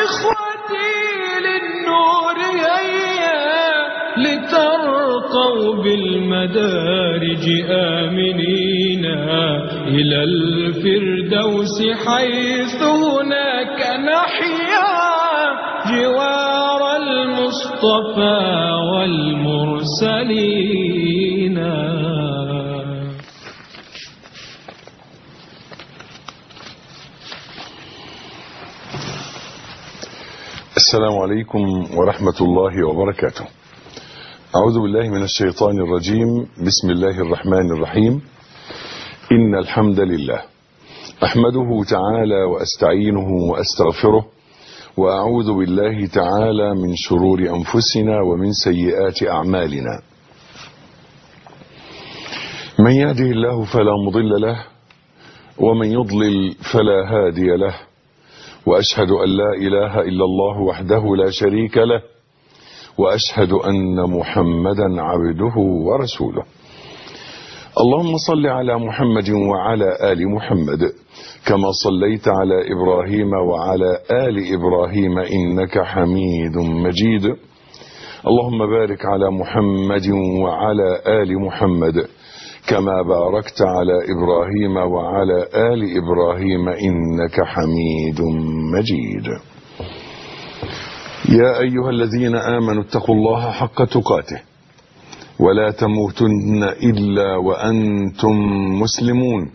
إخوتي للنور هيا لترقوا بالمدارج آمنين إلى الفردوس حيث هناك نحيا جوار المصطفى والمرسلين. السلام عليكم ورحمة الله وبركاته. أعوذ بالله من الشيطان الرجيم. بسم الله الرحمن الرحيم. إن الحمد لله أحمده تعالى وأستعينه وأستغفره، وأعوذ بالله تعالى من شرور أنفسنا ومن سيئات أعمالنا. من يهده الله فلا مضل له، ومن يضلل فلا هادي له، وأشهد أن لا إله إلا الله وحده لا شريك له، وأشهد أن محمدا عبده ورسوله. اللهم صل على محمد وعلى آل محمد كما صليت على إبراهيم وعلى آل إبراهيم إنك حميد مجيد. اللهم بارك على محمد وعلى آل محمد كما باركت على إبراهيم وعلى آل إبراهيم إنك حميد مجيد. يا أيها الذين آمنوا اتقوا الله حق تقاته ولا تموتن إلا وأنتم مسلمون.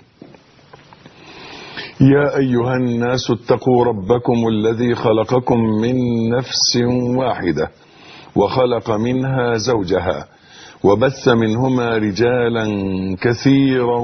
يا أيها الناس اتقوا ربكم الذي خلقكم من نفس واحدة وخلق منها زوجها وبث منهما رجالا كثيرا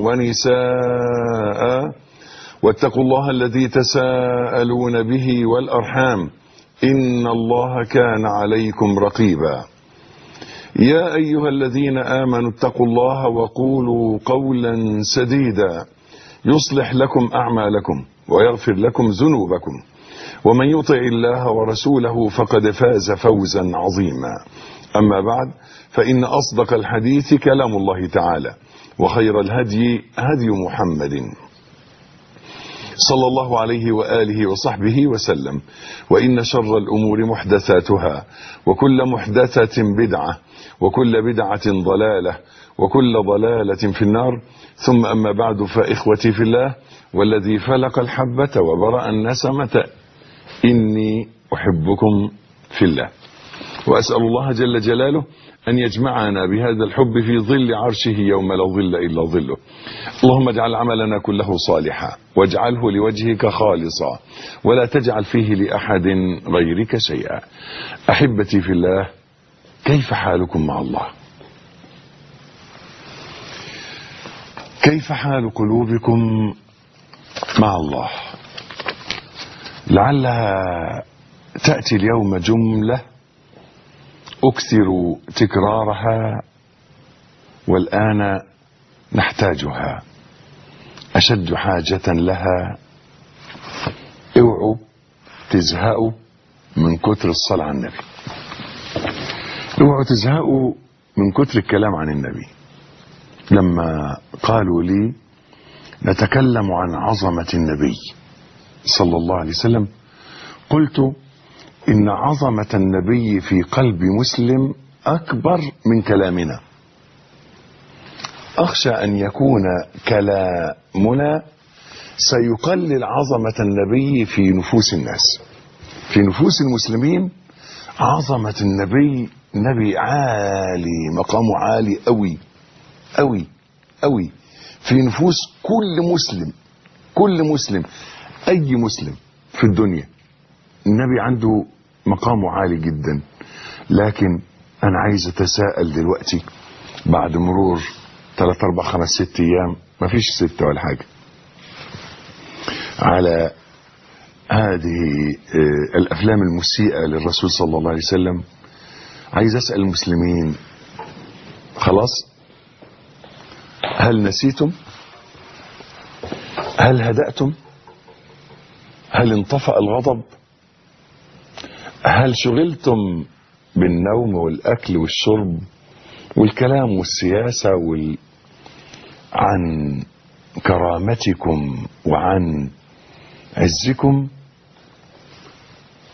ونساء، واتقوا الله الذي تساءلون به والأرحام إن الله كان عليكم رقيبا. يا أيها الذين آمنوا اتقوا الله وقولوا قولا سديدا يصلح لكم أعمالكم ويغفر لكم ذنوبكم، ومن يطع الله ورسوله فقد فاز فوزا عظيما. أما بعد، فإن أصدق الحديث كلام الله تعالى، وخير الهدي هدي محمد صلى الله عليه وآله وصحبه وسلم، وإن شر الأمور محدثاتها، وكل محدثة بدعة، وكل بدعة ضلالة، وكل ضلالة في النار. ثم أما بعد، فإخوتي في الله والذي فلق الحبة وبرأ النسمة، إني أحبكم في الله، وأسأل الله جل جلاله أن يجمعنا بهذا الحب في ظل عرشه يوم لا ظل إلا ظله. اللهم اجعل عملنا كله صالحا، واجعله لوجهك خالصا، ولا تجعل فيه لأحد غيرك شيئا. أحبتي في الله، كيف حالكم مع الله؟ كيف حال قلوبكم مع الله؟ لعلها تأتي اليوم جملة أكثر تكرارها والآن نحتاجها، أشد حاجة لها. اوعوا تزهقوا من كتر الصلاة على النبي، اوعوا تزهقوا من كتر الكلام عن النبي. لما قالوا لي نتكلم عن عظمة النبي صلى الله عليه وسلم، قلت إن عظمة النبي في قلب مسلم أكبر من كلامنا. أخشى أن يكون كلامنا سيقلل عظمة النبي في نفوس الناس، في نفوس المسلمين. عظمة النبي، نبي عالي، مقامه عالي أوي أوي أوي في نفوس كل مسلم. كل مسلم، أي مسلم في الدنيا، النبي عنده مقامه عالي جدا. لكن أنا عايز أتساءل دلوقتي بعد مرور 3 4 5 6 أيام، مفيش 6 ولا حاجة، على هذه الأفلام المسيئة للرسول صلى الله عليه وسلم، عايز أسأل المسلمين: خلاص؟ هل نسيتم؟ هل هدأتم؟ هل انطفأ الغضب؟ هل شغلتم بالنوم والأكل والشرب والكلام والسياسة عن كرامتكم وعن عزكم؟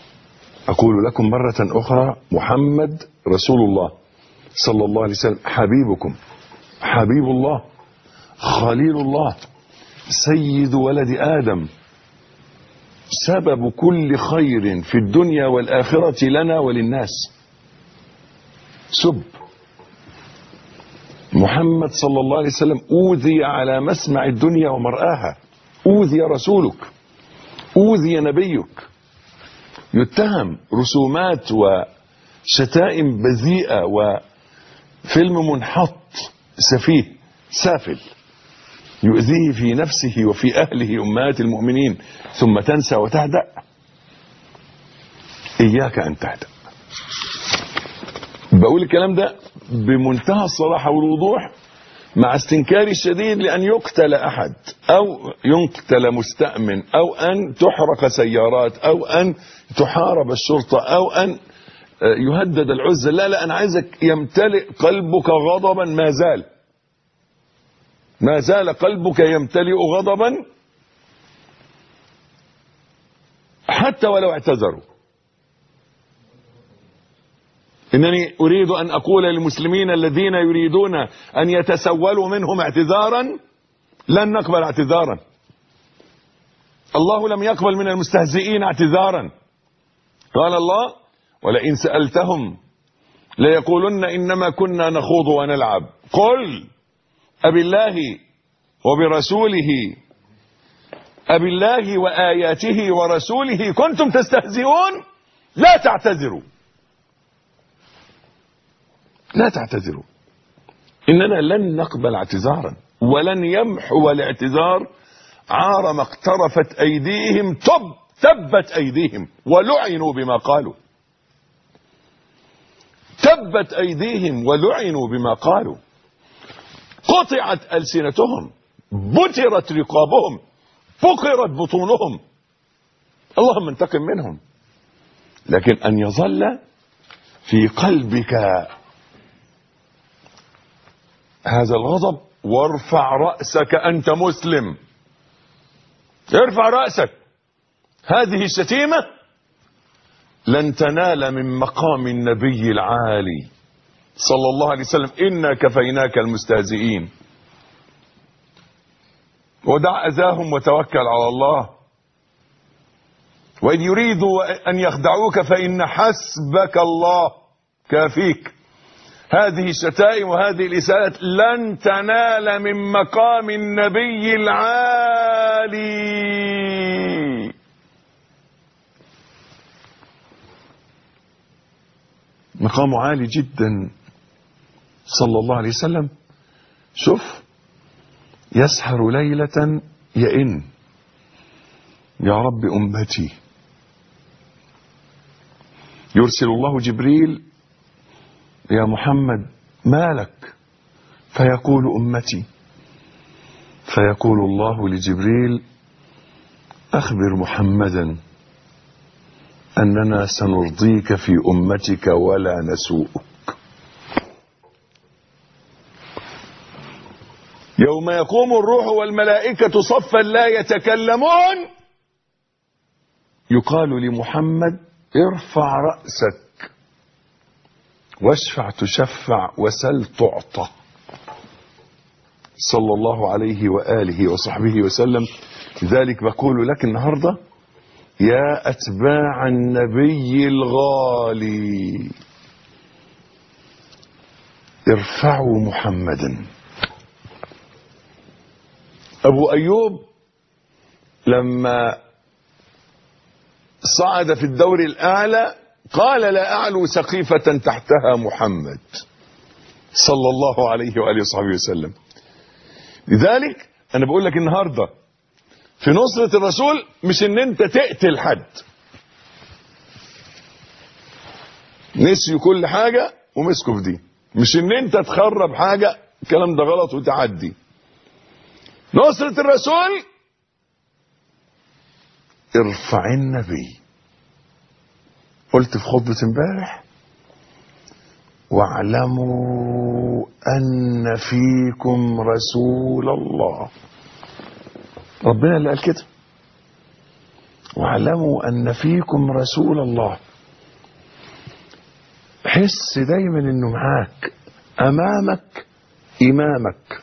أقول لكم مرة أخرى: محمد رسول الله صلى الله عليه وسلم حبيبكم، حبيب الله، خليل الله، سيد ولد آدم، سبب كل خير في الدنيا والآخرة لنا وللناس. سب محمد صلى الله عليه وسلم أوذي على مسمع الدنيا ومرآها، أوذي رسولك، أوذي نبيك، يتهم رسومات وشتائم بذيئة وفيلم منحط سفيه سافل يؤذيه في نفسه وفي أهله أمهات المؤمنين، ثم تنسى وتهدأ. إياك أن تهدأ. بقول الكلام ده بمنتهى الصراحة والوضوح، مع استنكاري الشديد لأن يقتل أحد أو يقتل مستأمن أو أن تحرق سيارات أو أن تحارب الشرطة أو أن يهدد العزة. لا، أنا عايزك يمتلئ قلبك غضبا، ما زال قلبك يمتلئ غضبا حتى ولو اعتذروا. إنني أريد أن أقول للمسلمين الذين يريدون أن يتسولوا منهم اعتذارا: لن نقبل اعتذارا. الله لم يقبل من المستهزئين اعتذارا. قال الله: ولئن سألتهم ليقولن إنما كنا نخوض ونلعب قل أبالله وبرسوله أبالله وآياته ورسوله كنتم تستهزئون لا تعتذروا، لا تعتذروا. إننا لن نقبل اعتذارا ولن يمحو الاعتذار عار ما اقترفت أيديهم. تبت أيديهم ولعنوا بما قالوا، تبت أيديهم ولعنوا بما قالوا، قطعت ألسنتهم، بترت رقابهم، فقرت بطونهم. اللهم انتقم منهم. لكن أن يظل في قلبك هذا الغضب، وارفع رأسك، أنت مسلم، ارفع رأسك. هذه الشتيمة لن تنال من مقام النبي العالي صلى الله عليه وسلم. إنا كفيناك المستهزئين. ودع أذاهم وتوكل على الله. وإن يريدوا أن يخدعوك فإن حسبك الله كافيك. هذه الشتائم وهذه الإساءات لن تنال من مقام النبي العالي. مقامه عالي جدا صلى الله عليه وسلم. شوف، يسهر ليلة يئن: يا رب أمتي. يرسل الله جبريل: يا محمد ما لك؟ فيقول أمتي. فيقول الله لجبريل: أخبر محمدا أننا سنرضيك في أمتك ولا نسوءك. يوم يقوم الروح والملائكة صفا لا يتكلمون يقال لمحمد: ارفع رأسك واشفع تشفع وسل تعطى، صلى الله عليه وآله وصحبه وسلم. لذلك بقول لك النهاردة: يا أتباع النبي الغالي، ارفعوا محمدا. أبو أيوب لما صعد في الدور الأعلى قال: لا أعلو سقيفة تحتها محمد، صلى الله عليه وآله وصحبه وسلم. لذلك أنا بقول لك النهاردة في نصرة الرسول مش ان انت تقتل حد. نسيوا كل حاجة ومسكوا في دي. مش ان انت تخرب حاجة، الكلام ده غلط وتعدي. نصرة الرسول ارفع النبي. قلت في خطبة امبارح: واعلموا ان فيكم رسول الله. ربنا اللي قال كده: واعلموا ان فيكم رسول الله حس دايما انه معاك، امامك امامك،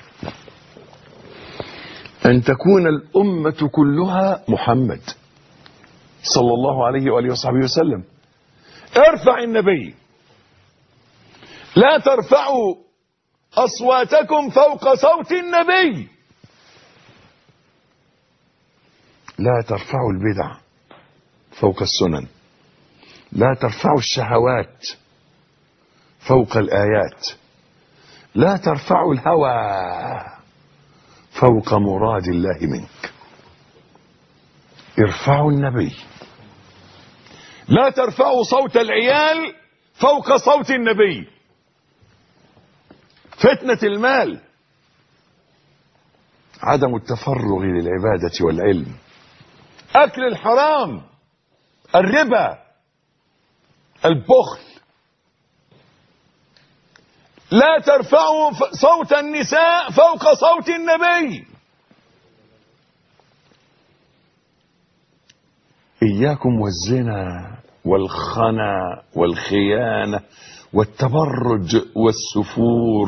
ان تكون الامة كلها محمد صلى الله عليه وآله وصحبه وسلم. ارفع النبي. لا ترفعوا اصواتكم فوق صوت النبي. لا ترفعوا البدع فوق السنن. لا ترفعوا الشهوات فوق الآيات. لا ترفعوا الهوى فوق مراد الله منك. ارفعوا النبي. لا ترفعوا صوت العيال فوق صوت النبي. فتنة المال، عدم التفرغ للعبادة والعلم، أكل الحرام، الربا، البخل. لا ترفعوا صوت النساء فوق صوت النبي. إياكم والزنا والخنا والخيانة والتبرج والسفور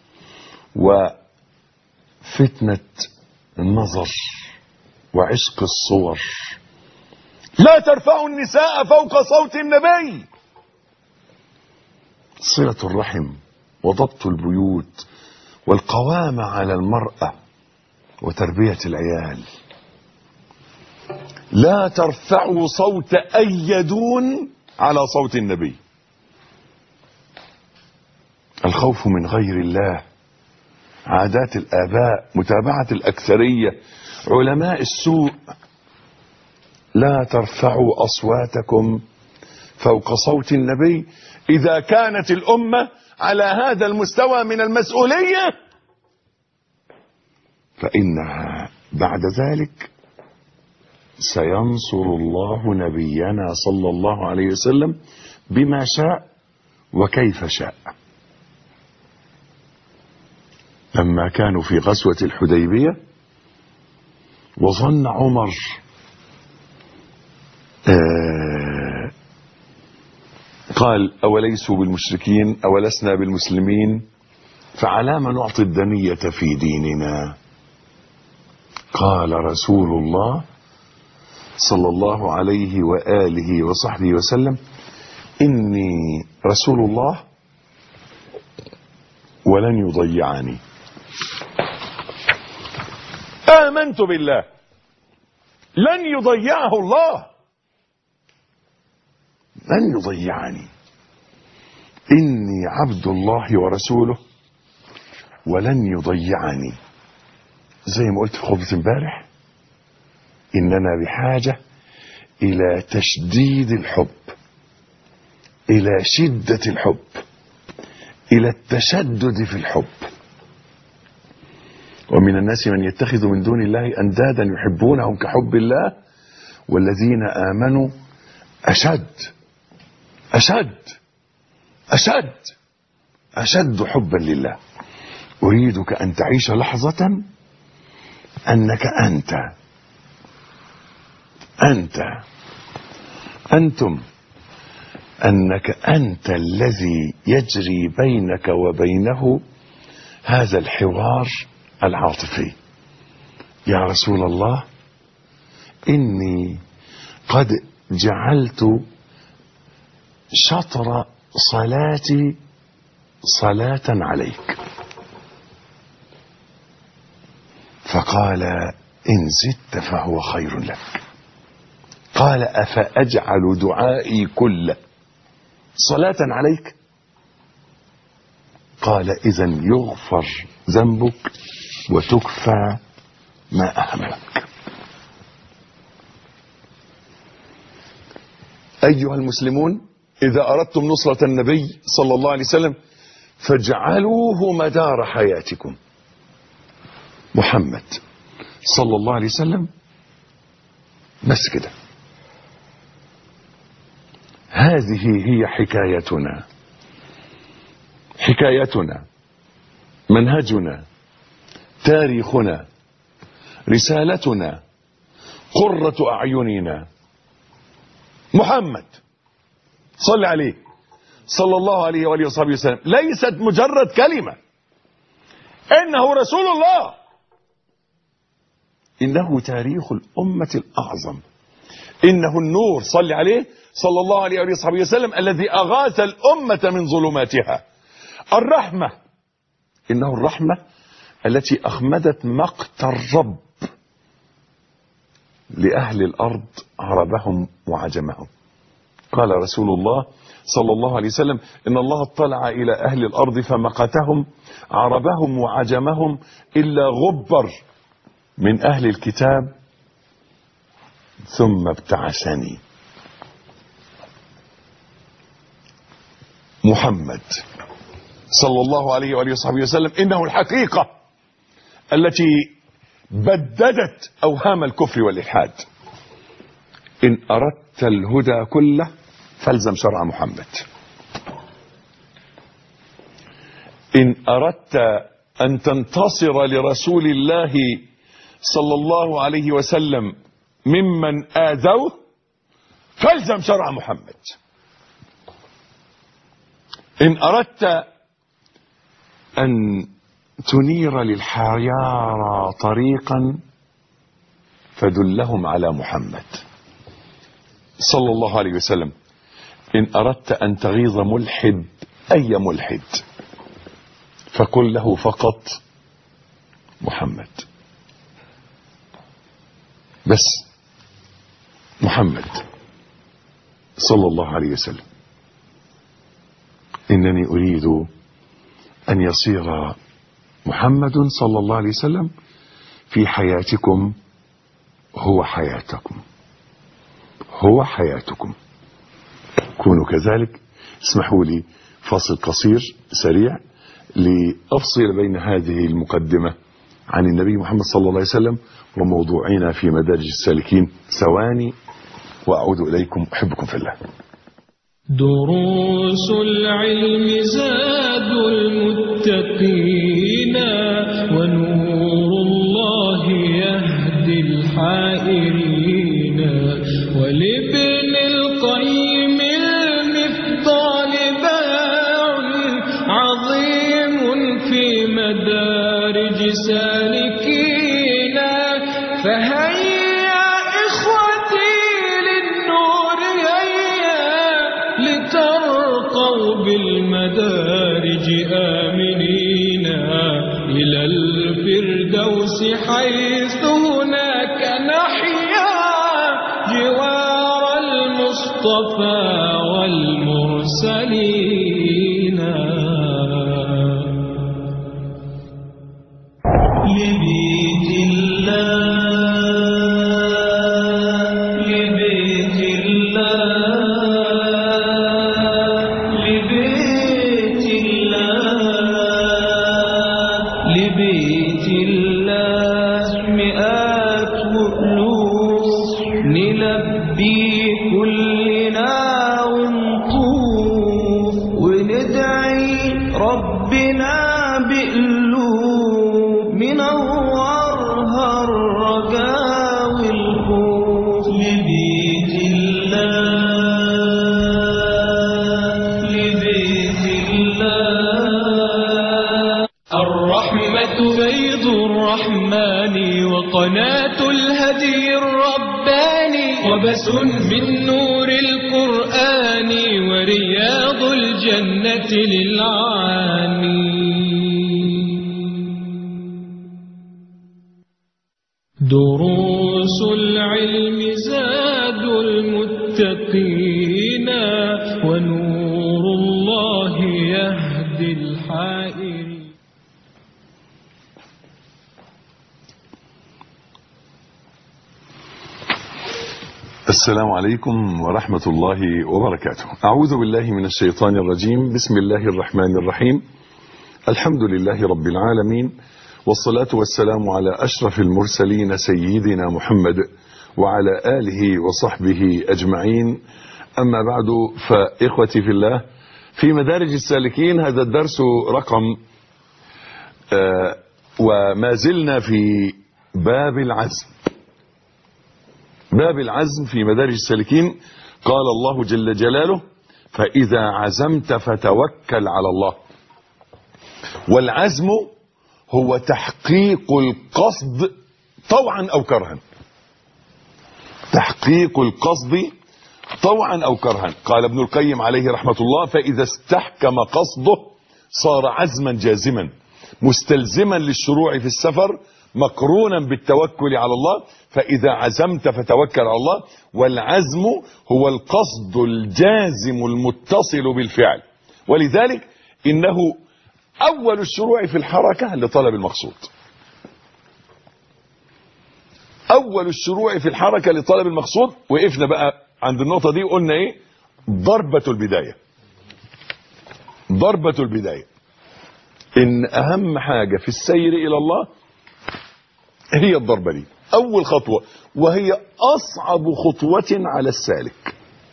وفتنة النظر وعشق الصور. لا ترفعوا النساء فوق صوت النبي. صلة الرحم وضبط البيوت والقوامة على المرأة وتربية العيال. لا ترفعوا صوت أيدون على صوت النبي. الخوف من غير الله، عادات الآباء، متابعة الأكثرية، علماء السوء. لا ترفعوا أصواتكم فوق صوت النبي. إذا كانت الأمة على هذا المستوى من المسؤولية فإنها بعد ذلك سينصر الله نبينا صلى الله عليه وسلم بما شاء وكيف شاء. لما كانوا في غزوة الحديبية وظن عمر قال أوليسوا بالمشركين أولسنا بالمسلمين فعلى ما نعطي الدنية في ديننا. قال رسول الله صلى الله عليه وآله وصحبه وسلم إني رسول الله ولن يضيعني. آمنت بالله لن يضيعه الله، لن يضيعني. إني عبد الله ورسوله ولن يضيعني. زي ما قلت في خطبة امبارح، إننا بحاجة إلى تشديد الحب، إلى شدة الحب، إلى التشدد في الحب. ومن الناس من يتخذ من دون الله أندادا يحبونهم كحب الله والذين آمنوا أشد حبا لله. أريدك أن تعيش لحظة أنك أنتم أنك أنت الذي يجري بينك وبينه هذا الحوار العاطفي. يا رسول الله إني قد جعلت شطر صلاتي صلاة عليك. فقال إن زدت فهو خير لك. قال أفأجعل دعائي كله صلاة عليك؟ قال إذن يغفر ذنبك وتكفى ما أهمك. أيها المسلمون، إذا أردتم نصرة النبي صلى الله عليه وسلم فاجعلوه مدار حياتكم. محمد صلى الله عليه وسلم بس كده. هذه هي حكايتنا، منهجنا، تاريخنا، رسالتنا، قرة أعيننا. محمد صل عليه صلى الله عليه وآله وصحبه وسلم ليست مجرد كلمة، إنه رسول الله، إنه تاريخ الأمة الأعظم، إنه النور، صل عليه صلى الله عليه وآله وصحبه وسلم، الذي أغاث الأمة من ظلماتها. الرحمة، إنه الرحمة التي أخمدت مقت الرب لأهل الأرض عربهم وعجمهم. قال رسول الله صلى الله عليه وسلم: إن الله اطلع إلى أهل الأرض فمقتهم عربهم وعجمهم إلا غبر من أهل الكتاب ثم ابتعثني. محمد صلى الله عليه وآله وصحبه وسلم إنه الحقيقة التي بددت أوهام الكفر والإلحاد. إن أردت الهدى كله فالزم شرع محمد. إن أردت أن تنتصر لرسول الله صلى الله عليه وسلم ممن آذوه فالزم شرع محمد. إن أردت أن تنير للحيارى طريقا فدلهم على محمد صلى الله عليه وسلم. إن أردت أن تغيظ ملحد أي ملحد فقل له فقط محمد، بس محمد صلى الله عليه وسلم. إنني أريد أن يصير محمد صلى الله عليه وسلم في حياتكم هو حياتكم، هو حياتكم. كونوا كذلك. اسمحوا لي فاصل قصير سريع لأفصل بين هذه المقدمة عن النبي محمد صلى الله عليه وسلم وموضوعنا في مدارج السالكين. ثواني وأعود إليكم. أحبكم في الله. دروس العلم زاد المتقين ونور الله يهدي الحائرين. ولابن القيم المفضال باع عظيم في مدارج سالكين. فهيا إخوتي للنور هيا لترقوا بالمدارج آمنين إلى الفردوس حيث هناك نحيا جوار المصطفى والمرسلين. لبيت الله لبيت الله لبيت الله لبيت الله مئات ألوف نلبي كلنا ونطوف وندعي ربنا بقلوب منورها الرجاء والخوف. لبيت الله لبيت الله. الرحمة بيض الرحمن وقناة الهدي الرباني وبس من نور القرآن ورياض الجنة للعاني. دروس العلم زاد المتقين ونور الله يهدي الحائرين. السلام عليكم ورحمة الله وبركاته. أعوذ بالله من الشيطان الرجيم. بسم الله الرحمن الرحيم. الحمد لله رب العالمين، والصلاة والسلام على أشرف المرسلين سيدنا محمد وعلى آله وصحبه أجمعين. أما بعد، فإخوتي في الله، في مدارج السالكين هذا الدرس رقم وما زلنا في باب العزم. باب العزم في مدارج السالكين. قال الله جل جلاله: فإذا عزمت فتوكل على الله. والعزم هو تحقيق القصد طوعا أو كرها. تحقيق القصد طوعا أو كرها. قال ابن القيم عليه رحمة الله: فإذا استحكم قصده صار عزما جازما مستلزما للشروع في السفر مقرونا بالتوكل على الله. فإذا عزمت فتوكل على الله. والعزم هو القصد الجازم المتصل بالفعل، ولذلك إنه أول الشروع في الحركة لطلب المقصود. أول الشروع في الحركة لطلب المقصود. وقفنا بقى عند النقطة دي وقلنا إيه؟ ضربة البداية. ضربة البداية إن أهم حاجة في السير إلى الله هي الضربة دي، أول خطوة، وهي أصعب خطوة على السالك.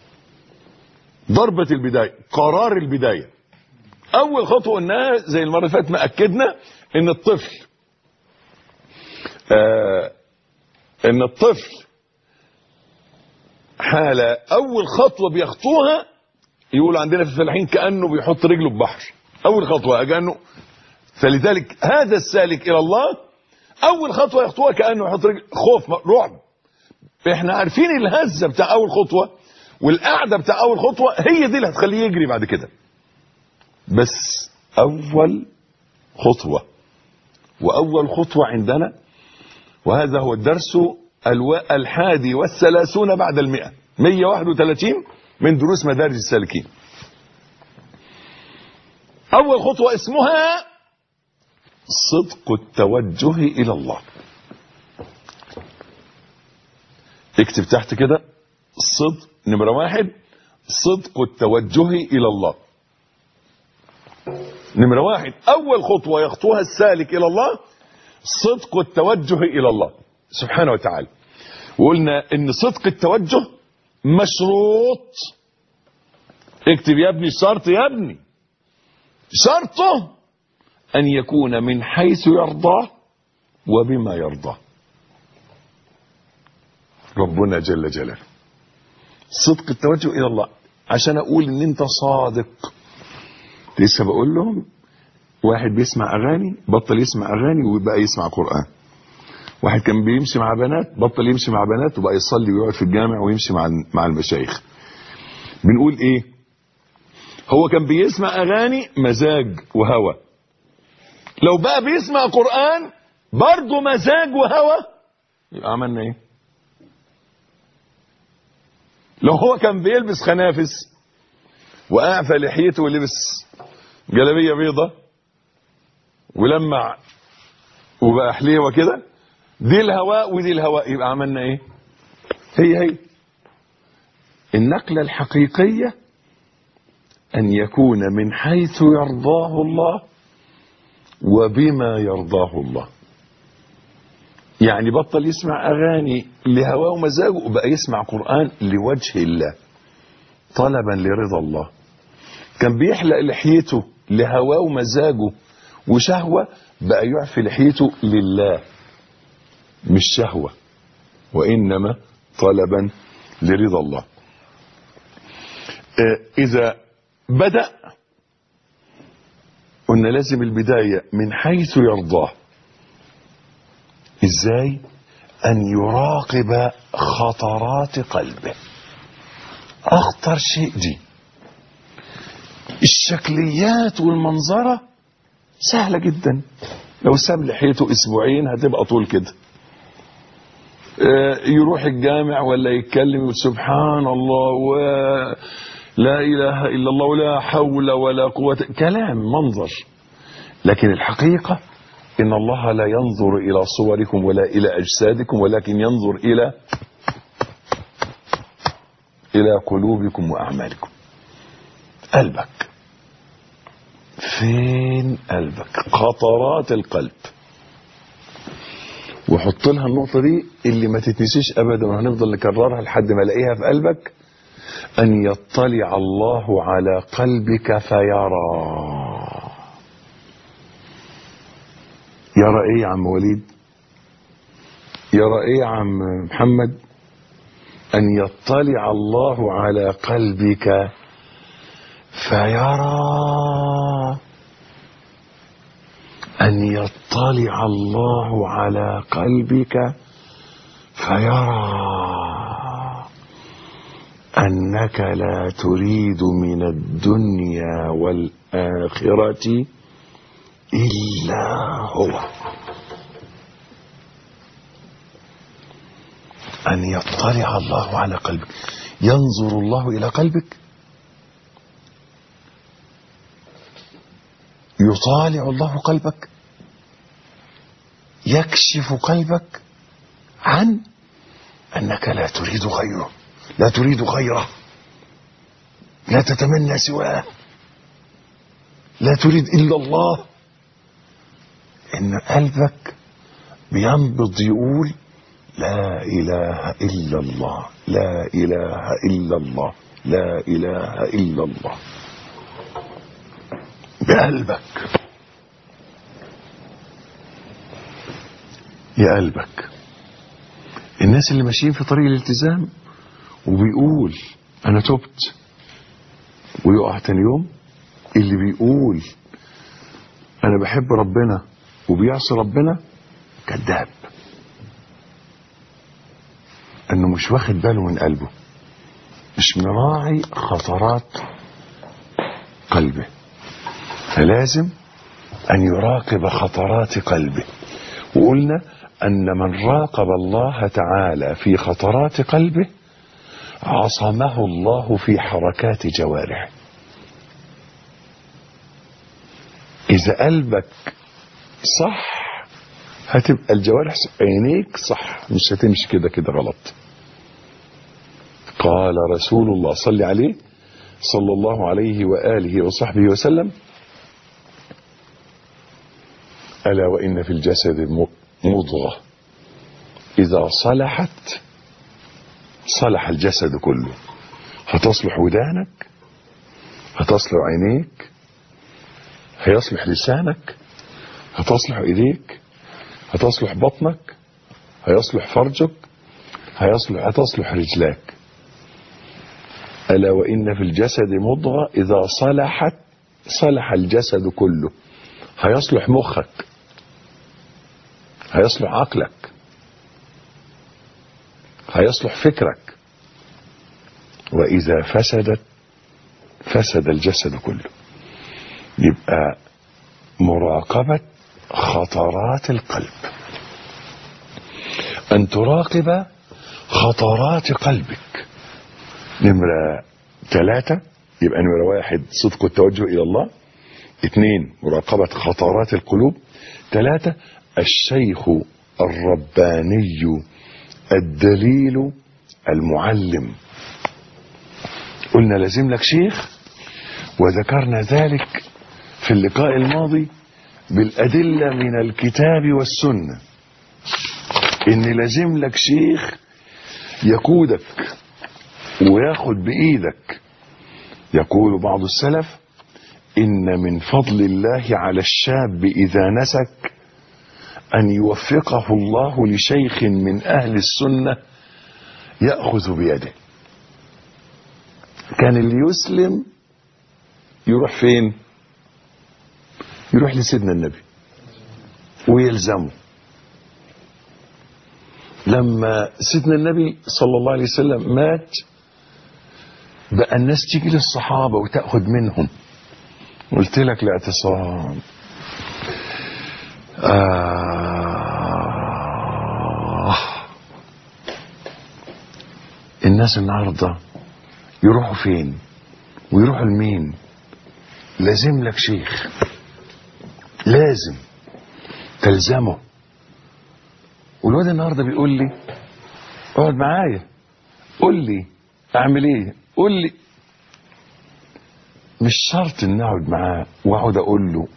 ضربة البداية، قرار البداية. أول خطوة إنها زي المرة اللي فاتت ما أكدنا إن الطفل حالة أول خطوة بيخطوها يقول عندنا في الفلاحين كأنه بيحط رجله في بحر. أول خطوة كأنه. فلذلك هذا السالك إلى الله أول خطوة يخطوها كأنه يحط رجل، خوف، رعب. احنا عارفين الهزة بتاع أول خطوة والقعدة بتاع أول خطوة هي دي اللي هتخليه يجري بعد كده. بس أول خطوة، وأول خطوة عندنا، وهذا هو الدرس 31 بعد 100، 131 من دروس مدارج السالكين. أول خطوة اسمها صدق التوجه إلى الله. اكتب تحت كده نمرة 1 صدق التوجه إلى الله. نمرة 1 أول خطوة يخطوها السالك إلى الله صدق التوجه إلى الله سبحانه وتعالى. وقلنا إن صدق التوجه مشروط. اكتب يا ابني الشرط، يا ابني شرطه أن يكون من حيث يرضاه وبما يرضاه ربنا جل جلاله. صدق التوجه إلى الله عشان أقول إن أنت صادق. لسه بقول لهم واحد بيسمع أغاني بطل يسمع أغاني وبقى يسمع قرآن. واحد كان بيمشي مع بنات بطل يمشي مع بنات وبقى يصلي ويقعد في الجامع ويمشي مع المشايخ. بنقول إيه؟ هو كان بيسمع أغاني مزاج وهوى، لو بقى بيسمع قرآن برضه مزاج وهوى، يبقى عملنا ايه؟ لو هو كان بيلبس خنافس وأعفى لحيته ولبس جلابية بيضة ولمع وبقى حليوة كده، دي الهواء ودي الهواء، يبقى عملنا ايه؟ هي النقلة الحقيقية أن يكون من حيث يرضاه الله وبما يرضاه الله. يعني بطل يسمع أغاني لهواه ومزاجه وبقى يسمع قرآن لوجه الله طلبا لرضا الله. كان بيحلق لحيته لهواه ومزاجه وشهوة بقى يعفي لحيته لله، مش شهوة وإنما طلبا لرضا الله. إذا بدأ قلنا لازم البداية من حيث يرضاه. ازاي؟ ان يراقب خطرات قلبه. اخطر شيء دي. الشكليات والمنظرة سهلة جدا، لو ساب لحيته اسبوعين هتبقى طول كده. يروح الجامع ولا يتكلم يقول سبحان الله ولا اله الا الله ولا حول ولا قوة، كلام منظر. لكن الحقيقة إن الله لا ينظر إلى صوركم ولا إلى أجسادكم، ولكن ينظر إلى قلوبكم وأعمالكم. قلبك فين؟ قلبك، خطرات القلب. وحط لها النقطة دي اللي ما تتنسيش أبدا وهنفضل نكررها لحد ما الاقيها في قلبك. أن يطلع الله على قلبك فيرى. يرى ايه يا عم وليد؟ يرى ايه يا عم محمد؟ ان يطلع الله على قلبك فيرى أن يطلع الله على قلبك فيرى أنك لا تريد من الدنيا والآخرة إلا هو. أن يطلع الله على قلبك، ينظر الله إلى قلبك، يطالع الله قلبك، يكشف قلبك عن أنك لا تريد غيره، لا تريد غيره، لا تتمنى سواه، لا تريد إلا الله. إن قلبك بينبض يقول لا إله إلا الله، لا إله إلا الله، لا إله إلا الله، بقلبك. يا قلبك. الناس اللي ماشيين في طريق الالتزام وبيقول أنا تبت ويقع تاني يوم، اللي بيقول أنا بحب ربنا وبيعصي ربنا كذاب، أنه مش واخد باله من قلبه، مش مراعي خطرات قلبه. فلازم أن يراقب خطرات قلبه. وقلنا أن من راقب الله تعالى في خطرات قلبه عصمه الله في حركات جوارحه. إذا قلبك صح هتبقى الجوارح، عينيك صح، مش هتمشي كده كده غلط. قال رسول الله صلى عليه صلى الله عليه وآله وصحبه وسلم: ألا وإن في الجسد مضغة إذا صلحت صلح الجسد كله. هتصلح ودانك، هتصلح عينيك، هيصلح لسانك، هتصلح ايديك، هتصلح بطنك، هيصلح فرجك، هتصلح رجلاك. ألا وإن في الجسد مضغة إذا صلحت صلح الجسد كله. هيصلح مخك، هيصلح عقلك، هيصلح فكرك. وإذا فسدت فسد الجسد كله. يبقى مراقبة خطرات القلب، أن تراقب خطرات قلبك. نمرة 3 يبقى نمرة 1 صدق التوجه إلى الله، 2 مراقبة خطرات القلوب، 3 الشيخ الرباني الدليل المعلم. قلنا لازم لك شيخ، وذكرنا ذلك في اللقاء الماضي بالأدلة من الكتاب والسنة، إن لازم لك شيخ يقودك وياخد بإيدك. يقول بعض السلف: إن من فضل الله على الشاب إذا نسك أن يوفقه الله لشيخ من أهل السنة يأخذ بيده. كان اللي يسلم يروح فين؟ يروح لسيدنا النبي ويلزمه. لما سيدنا النبي صلى الله عليه وسلم مات بقى الناس تيجي للصحابة وتأخذ منهم. قلت لك الاعتصام الناس النهاردة يروحوا فين ويروحوا لمين؟ لازم لك شيخ، لازم تلزمه. والواد النهاردة بيقول لي اقعد معايا، قول لي اعمل ايه، قول لي. مش شرط ان اقعد معاه واقعد اقول له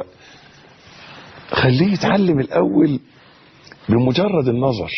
خليه يتعلم الاول بمجرد النظر.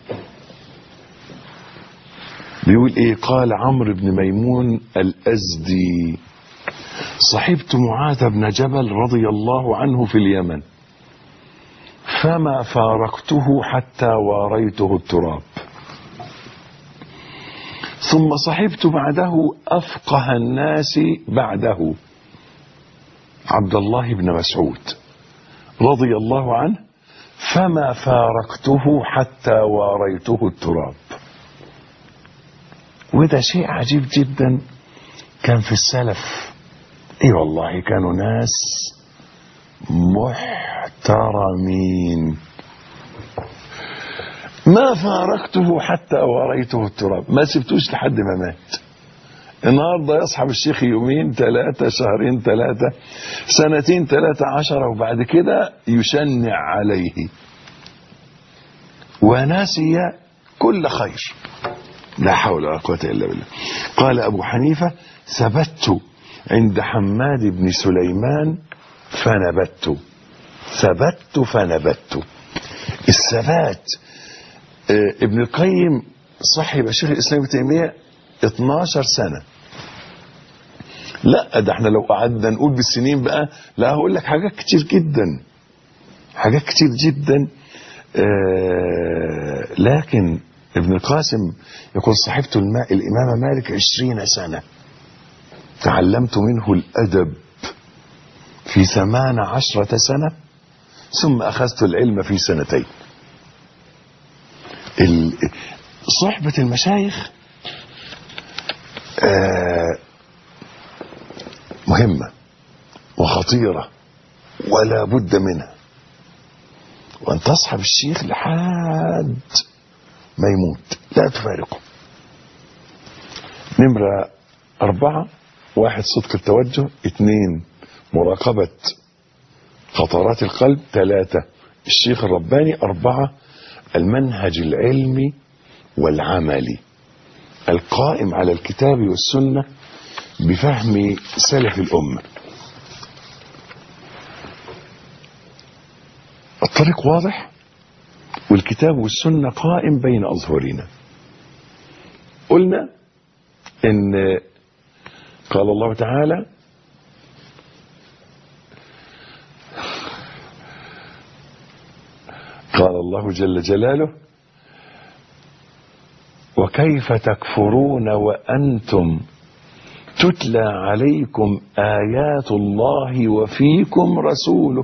بيقول ايه؟ قال عمرو بن ميمون الازدي: صحبت معاذ بن جبل رضي الله عنه في اليمن فما فارقته حتى واريته التراب. ثم صحبت بعده أفقه الناس بعده عبد الله بن مسعود رضي الله عنه، فما فارقته حتى واريته التراب. وده شيء عجيب جدا كان في السلف. اي والله كانوا ناس محترمين. ما فارقته حتى واريته التراب، ما سبتوش لحد ما مات. النهارده يصحب الشيخ يومين ثلاثة، شهرين ثلاثة، سنتين ثلاثة، 10، وبعد كده يشنع عليه ونسي كل خير. لا حول ولا قوة إلا بالله. قال أبو حنيفة: ثبت عند حماد بن سليمان فنبت. ثبت فنبت. الثبات. ابن القيم صاحب الشيخ الإسلام ابن تيمية 12 سنة. لا ده احنا لو قعدنا نقول بالسنين بقى، لا هقول لك حاجات كتير جدا، حاجات كتير جدا. لكن ابن القاسم يقول: صحبت الإمام مالك 20 سنة، تعلمت منه الأدب في 18 سنة، ثم أخذت العلم في 2 سنين. صحبة المشايخ مهمة وخطيرة ولا بد منها، وأن تصحب الشيخ لحد ما يموت، لا تفارقه. نمرة 4: 1 صدق التوجه، 2 مراقبة خطرات القلب، 3 الشيخ الرباني، 4 المنهج العلمي والعملي القائم على الكتاب والسنة بفهم سلف الأمة. الطريق واضح والكتاب والسنة قائم بين أظهرنا. قلنا إن قال الله تعالى: قال الله جل جلاله: وكيف تكفرون وأنتم تتلى عليكم آيات الله وفيكم رسوله.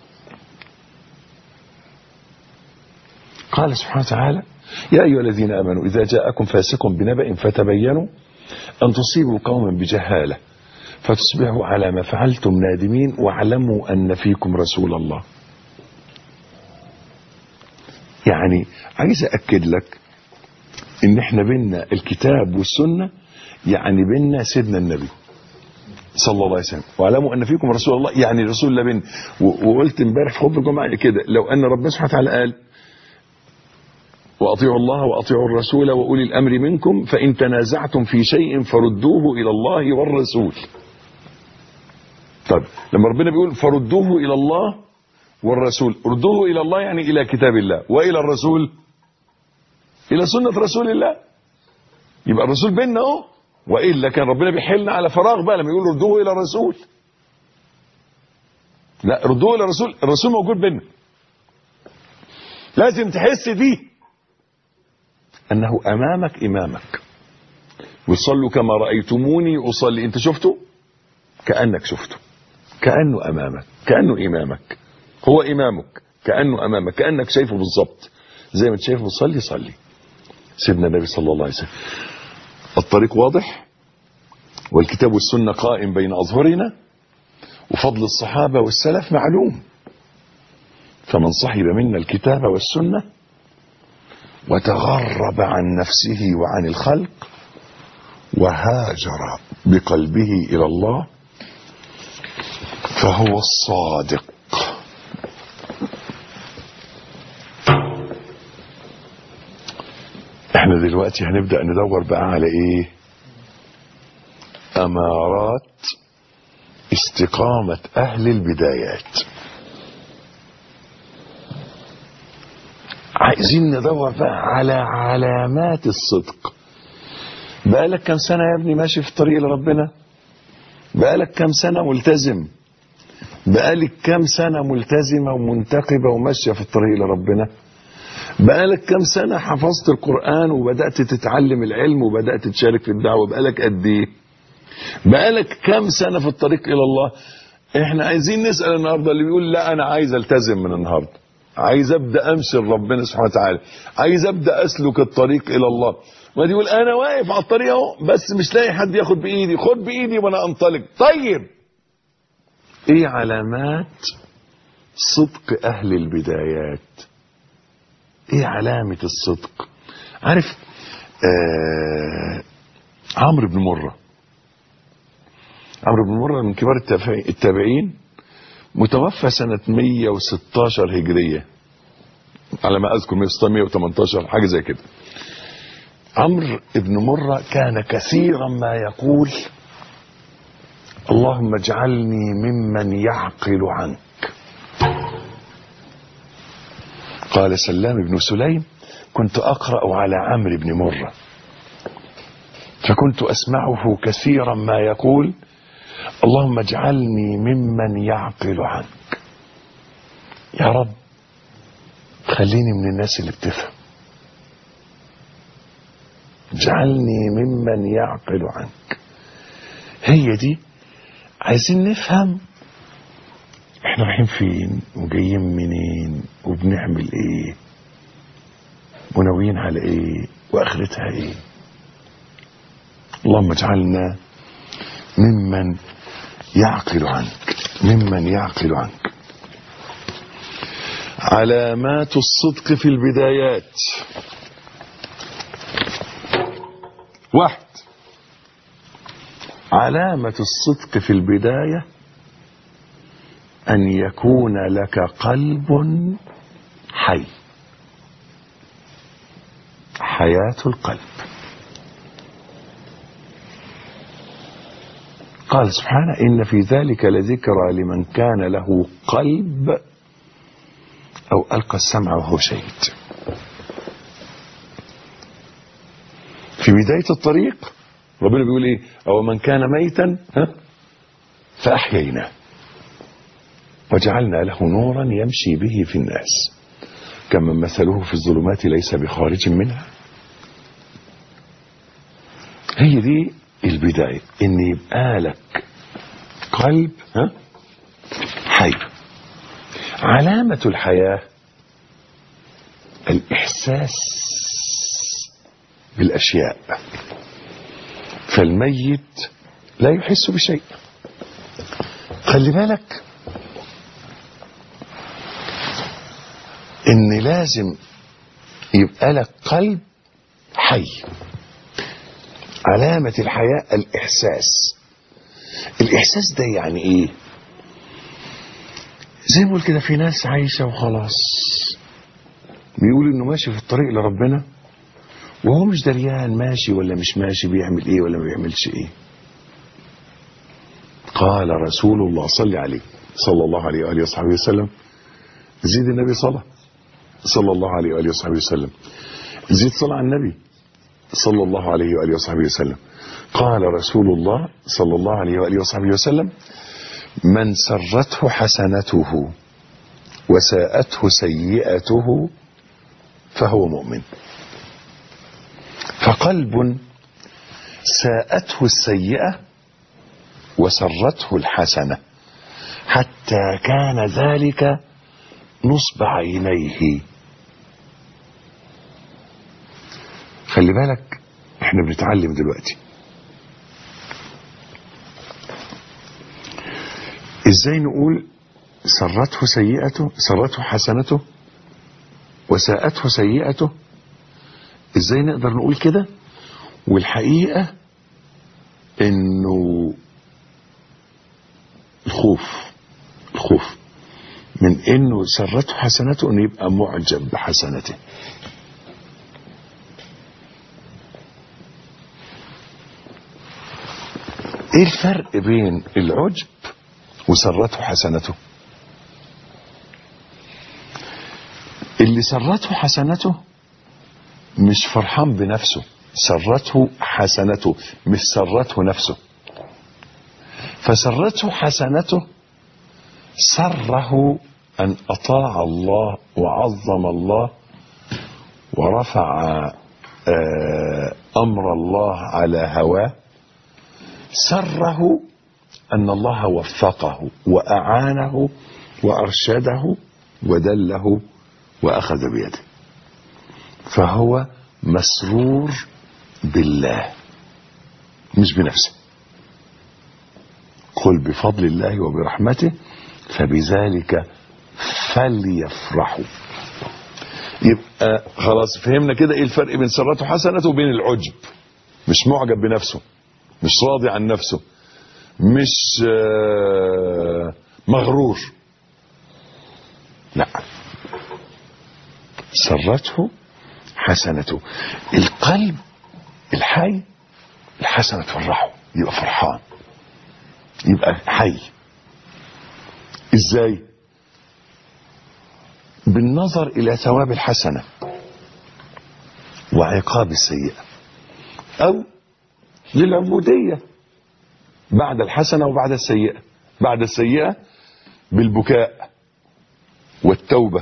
قال سبحانه وتعالى: يا أيها الذين آمنوا إذا جاءكم فاسق بنبأ فتبينوا أن تصيبوا قوما بجهالة فتصبحوا على ما فعلتم نادمين واعلموا أن فيكم رسول الله. يعني عايز أأكد لك إن إحنا بينا الكتاب والسنة، يعني بينا سيدنا النبي صلى الله عليه وسلم، واعلموا أن فيكم رسول الله، يعني رسول الله بينا. وقلت امبارح في خطبة الجمعة كده: لو أن ربنا سبحانه وتعالى قال: وأطيعوا الله وأطيعوا الرسول وأولي الأمر منكم فإن تنازعتم في شيء فردوه إلى الله والرسول. طب لما ربنا بيقول فردوه إلى الله والرسول، ردوه إلى الله يعني إلى كتاب الله، وإلى الرسول إلى سنة رسول الله. يبقى الرسول بيننا اهو، وإلا كان ربنا بيحلنا على فراغ بقى لما يقول ردوه إلى الرسول. لا، ردوه إلى الرسول، الرسول موجود بيننا. لازم تحس بيه أنه أمامك إمامك. وصلوا كما رأيتموني أصلي. أنت شفته؟ كأنك شفته، كأنه أمامك، كأنه إمامك، هو إمامك، كأنه أمامك، كأنك شايفه بالضبط زي ما انت شايفه بتصلي. صلي سيدنا النبي صلى الله عليه وسلم. الطريق واضح والكتاب والسنة قائم بين أظهرنا، وفضل الصحابة والسلف معلوم. فمن صحب منا الكتاب والسنة وتغرب عن نفسه وعن الخلق وهاجر بقلبه إلى الله فهو الصادق. احنا دلوقتي هنبدأ ندور بقى على ايه؟ امارات استقامة اهل البدايات. عايزين ندور بقى على علامات الصدق. بقالك كم سنة يا ابني ماشي في الطريق لربنا؟ بقالك كم سنة ملتزم؟ بقالك كم سنة ملتزمة ومنتقبة وماشية في الطريق لربنا؟ بقالك كم سنة حفظت القرآن وبدأت تتعلم العلم وبدأت تشارك في الدعوة؟ بقالك قد ايه؟ بقالك كم سنة في الطريق إلى الله؟ احنا عايزين نسأل النهاردة اللي بيقول لا أنا عايز ألتزم من النهاردة، عايز أبدأ أمشي لربنا سبحانه وتعالى، عايز أبدأ أسلك الطريق إلى الله. وادي يقول أنا واقف على الطريق أهو بس مش لاقي حد ياخد بإيدي. خد بإيدي وأنا أنطلق. طيب إيه علامات صدق أهل البدايات؟ إيه علامة الصدق؟ عارف عمرو بن مرة. عمرو بن مرة من كبار التابعين، متوفى سنة 116 هجرية على ما أذكر، 118 حاجة زي كده. عمرو بن مرة كان كثيرا ما يقول اللهم اجعلني ممن يعقل عنك. قال سلام بن سليم كنت أقرأ على عمرو بن مرة فكنت أسمعه كثيرا ما يقول اللهم اجعلني ممن يعقل عنك. يا رب خليني من الناس اللي بتفهم، اجعلني ممن يعقل عنك. هي دي عايزين نفهم احنا رايحين فين وجايين منين وبنعمل ايه وناويين على ايه واخرتها ايه. اللهم اجعلنا ممن يعقل عنك، ممن يعقل عنك. علامات الصدق في البدايات. 1. علامة الصدق في البداية أن يكون لك قلب حي، حياة القلب. قال سبحانه إن في ذلك لذكرى لمن كان له قلب أو ألقى السمع وهو شهيد. في بداية الطريق ربنا بيقول إيه؟ أو من كان ميتا فأحييناه وجعلنا له نورا يمشي به في الناس كمن مثله في الظلمات ليس بخارج منها. هي دي البداية، إن يبقى لك قلب حي. علامة الحياة الإحساس بالأشياء، فالميت لا يحس بشيء. خلي بالك إن لازم يبقى لك قلب حي. علامة الحياة الإحساس. الإحساس ده يعني إيه؟ زي ما قلت كده في ناس عايشة وخلاص، بيقول إنه ماشي في الطريق لربنا وهو مش دريان ماشي ولا مش ماشي، بيعمل إيه ولا ما بيعملش إيه. قال رسول الله صلى الله عليه وآله وصحبه وسلم، زيد النبي صلى الله عليه وآله وصحبه وسلم، زيد صلاة على النبي صلى الله عليه وآله وصحبه وسلم. قال رسول الله صلى الله عليه وآله وصحبه وسلم من سرته حسنته وساءته سيئته فهو مؤمن. فقلب ساءته السيئة وسرته الحسنة حتى كان ذلك نصب عينيه. خلي بالك احنا بنتعلم دلوقتي ازاي نقول سرته حسنته وساءته سيئته. ازاي نقدر نقول كده والحقيقة انه الخوف من انه سرته حسنته انه يبقى معجب بحسنته. ايه الفرق بين العجب وسرته حسنته؟ اللي سرته حسنته مش فرحان بنفسه، سرته حسنته مش سرته نفسه. فسرته حسنته سره أن أطاع الله وعظم الله ورفع أمر الله على هواه، سره أن الله وفقه وأعانه وأرشده ودله وأخذ بيده، فهو مسرور بالله مش بنفسه. قل بفضل الله وبرحمته فبذلك فليفرحوا. يبقى خلاص فهمنا كده ايه الفرق بين سرته حسنته وبين العجب. مش معجب بنفسه، مش راضي عن نفسه، مش مغرور، لا، سرته حسنته. القلب الحي الحسنة تفرحه، يبقى فرحان، يبقى حي. ازاي؟ بالنظر الى ثواب الحسنة وعقاب السيئة، او للعبودية بعد الحسنة وبعد السيئة. بعد السيئة بالبكاء والتوبة،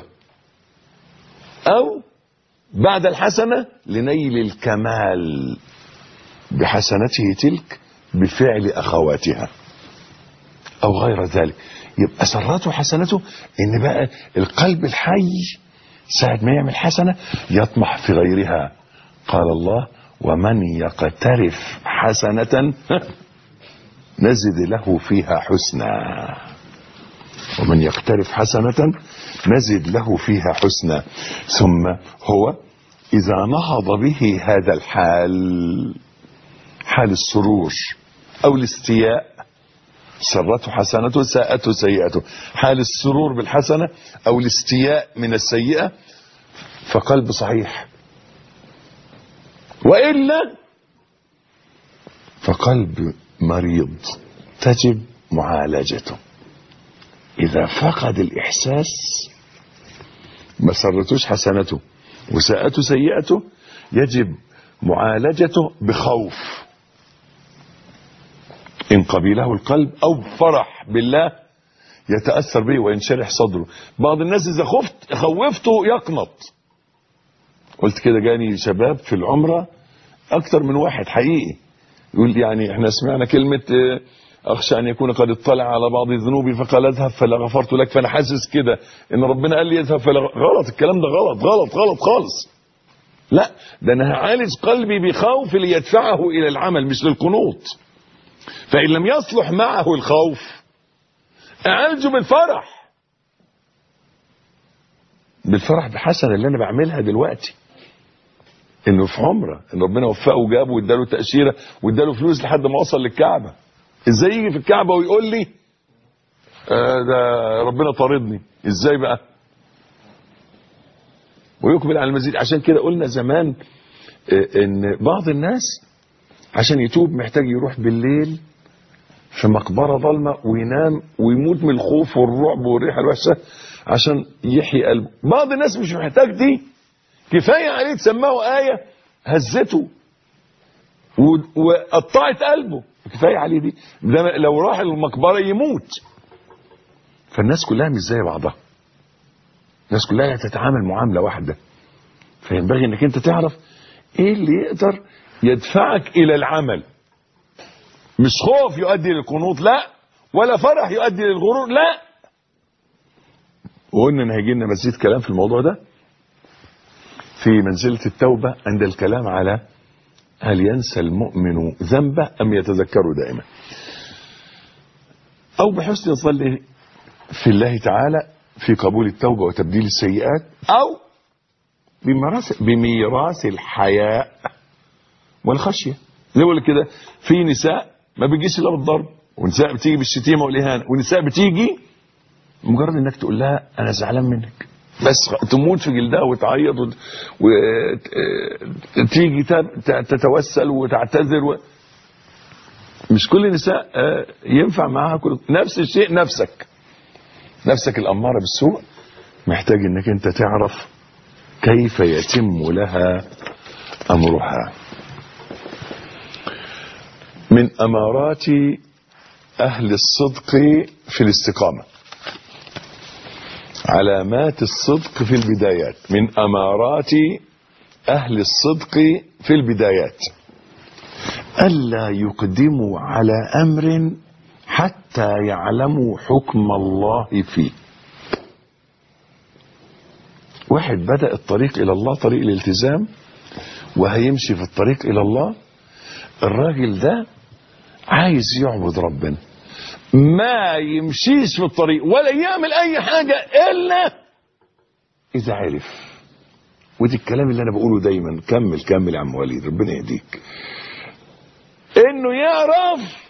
او بعد الحسنة لنيل الكمال بحسنته تلك بفعل اخواتها او غير ذلك. يبقى سرته حسنته ان بقى القلب الحي ساعة ما يعمل حسنة يطمح في غيرها. قال الله ومن يقترف حسنة نزد له فيها حسنا، ومن يقترف حسنة نزد له فيها حسنا. ثم هو إذا نهض به هذا الحال، حال السرور أو الاستياء، سرته حسنته ساءته سيئته، حال السرور بالحسنة أو الاستياء من السيئة، فقلب صحيح. وإلا فقلب مريض تجب معالجته. إذا فقد الإحساس، ما سرتوش حسنته وساءته سيئته، يجب معالجته بخوف إن قبيله القلب، أو فرح بالله يتأثر به وينشرح صدره. بعض الناس إذا خوفته يقنط. قلت كده جاني شباب في العمرة أكثر من واحد حقيقي يقول يعني احنا سمعنا كلمة أخشى أن يكون قد اطلع على بعض ذنوبي فقال اذهب فلا غفرت لك، فأنا حاسس كده إن ربنا قال لي اذهب فلا غلط. الكلام ده غلط غلط غلط خالص. لا، ده أنا هعالج قلبي بخوف ليدفعه إلى العمل مش للقنوط. فإن لم يصلح معه الخوف أعالجه بالفرح، بالفرح بحسنة اللي أنا بعملها دلوقتي، إنه في عمرة إن ربنا وفقه وجابه واداله تأشيرة واداله فلوس لحد ما وصل للكعبة. إزاي يجي في الكعبة ويقول لي ده ربنا طاردني؟ إزاي بقى؟ ويقبل على المزيد. عشان كده قلنا زمان إن بعض الناس عشان يتوب محتاج يروح بالليل في مقبرة ظلمة وينام ويموت من الخوف والرعب والريحة الوحشة عشان يحيي قلبه. بعض الناس مش محتاج دي، كفاية عليه تسمعه آية هزته وقطعت قلبه، كفاية عليه دي. لو راح المقبرة يموت. فالناس كلها مش زي بعضها، الناس كلها تتعامل معاملة واحدة. فينبغي انك انت تعرف ايه اللي يقدر يدفعك الى العمل. مش خوف يؤدي للقنوط، لا، ولا فرح يؤدي للغرور، لا. وقلنا ان هيجي لنا مزيد كلام في الموضوع ده في منزلة التوبة عند الكلام على هل ينسى المؤمن ذنبه ام يتذكره دائما، او بحسن الظن في الله تعالى في قبول التوبة وتبديل السيئات، او بميراث الحياء والخشية. زي ما بقول كده في نساء ما بيجيش الا بالضرب، ونساء بتيجي بالشتيمه والاهانه، ونساء بتيجي مجرد انك تقول لها انا زعلان منك بس تموت في جلدها وتعيط وتيجي تتوسل وتعتذر مش كل النساء ينفع معها كل. نفس الشيء نفسك الاماره بالسوء محتاج انك انت تعرف كيف يتم لها امرها. من امارات اهل الصدق في الاستقامة، علامات الصدق في البدايات، من امارات أهل الصدق في البدايات ألا يقدموا على أمر حتى يعلموا حكم الله فيه. واحد بدأ الطريق إلى الله، طريق الالتزام، وهيمشي في الطريق إلى الله. الراجل ده عايز يعبد ربنا، ما يمشيش في الطريق ولا يعمل أي حاجة إلا إذا عرف. ودي الكلام اللي أنا بقوله دايما، كمل يا عم وليد ربنا يهديك، إنه يعرف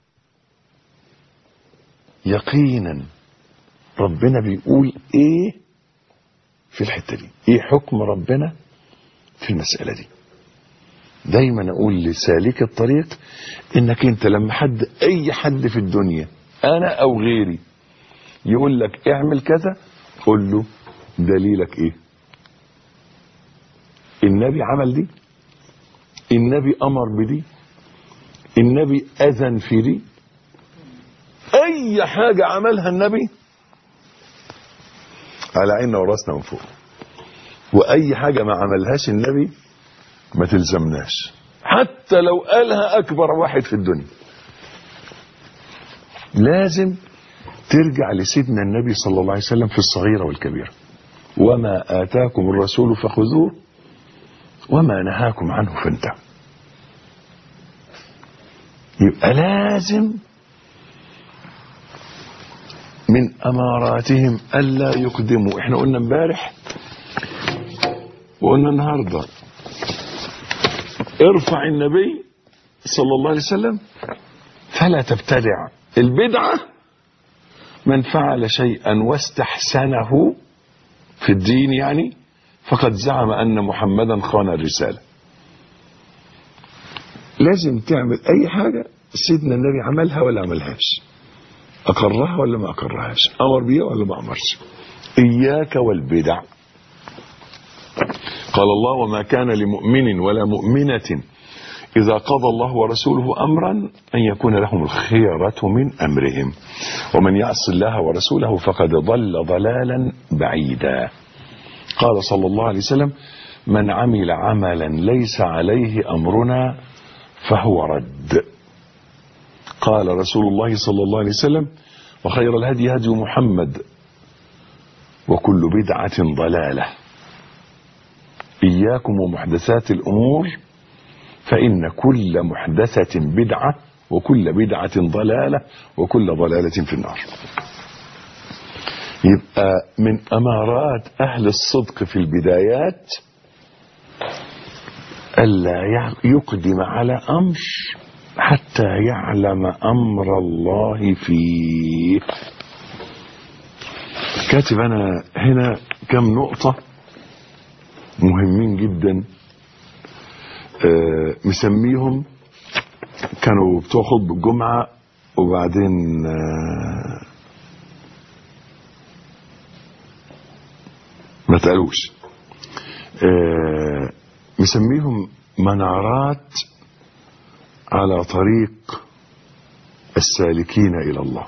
يقينا ربنا بيقول إيه في الحتة دي، إيه حكم ربنا في المسألة دي. دايما أقول لسالك الطريق إنك أنت لما أي حد في الدنيا أنا أو غيري يقول لك اعمل كذا، قول له دليلك إيه؟ النبي عمل دي، النبي أمر بدي، النبي أذن في دي، أي حاجة عملها النبي على عيننا وراسنا من فوق، وأي حاجة ما عملهاش النبي ما تلزمناش، حتى لو قالها أكبر واحد في الدنيا. لازم ترجع لسيدنا النبي صلى الله عليه وسلم في الصغيرة والكبيرة. وما آتاكم الرسول فخذوه وما نهاكم عنه فانتهوا. يبقى لازم من أماراتهم ألا يقدموا. احنا قلنا امبارح وقلنا النهاردة، ارفع النبي صلى الله عليه وسلم فلا تبتدع. البدعة من فعل شيئا واستحسنه في الدين يعني فقد زعم أن محمدا خان الرسالة. لازم تعمل أي حاجة سيدنا النبي عملها ولا عملهاش، أقرها ولا ما أقرهاش، أمر بيها ولا ما أمرش. إياك والبدع. قال الله: وما كان لمؤمن ولا مؤمنة إذا قضى الله ورسوله أمرا أن يكون لهم الخيرة من أمرهم ومن يعص الله ورسوله فقد ضل ضلالا بعيدا. قال صلى الله عليه وسلم: من عمل عملا ليس عليه أمرنا فهو رد. قال رسول الله صلى الله عليه وسلم: وخير الهدي هدي محمد وكل بدعة ضلالة. إياكم ومحدثات الأمور فإن كل محدثة بدعة وكل بدعة ضلالة وكل ضلالة في النار. يبقى من أمارات أهل الصدق في البدايات ألا يقدم على أمر حتى يعلم أمر الله فيه. كاتب أنا هنا كم نقطة مهمين جدا، مسميهم، كانوا بتوع خطبة الجمعة وبعدين ما تقالوش، مسميهم منارات على طريق السالكين إلى الله.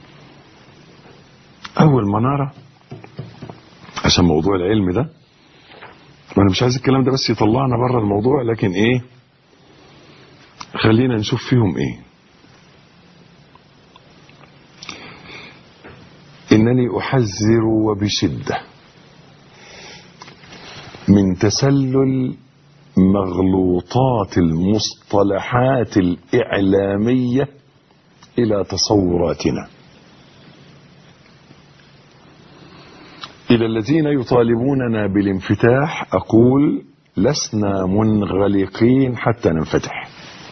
أول منارة، عشان موضوع العلم ده، وأنا مش عايز الكلام ده بس يطلعنا بره الموضوع، لكن إيه، خلينا نشوف فيهم إيه. إنني أحذر وبشدة من تسلل مغلوطات المصطلحات الإعلامية إلى تصوراتنا. إلى الذين يطالبوننا بالانفتاح أقول: لسنا منغلقين حتى ننفتح.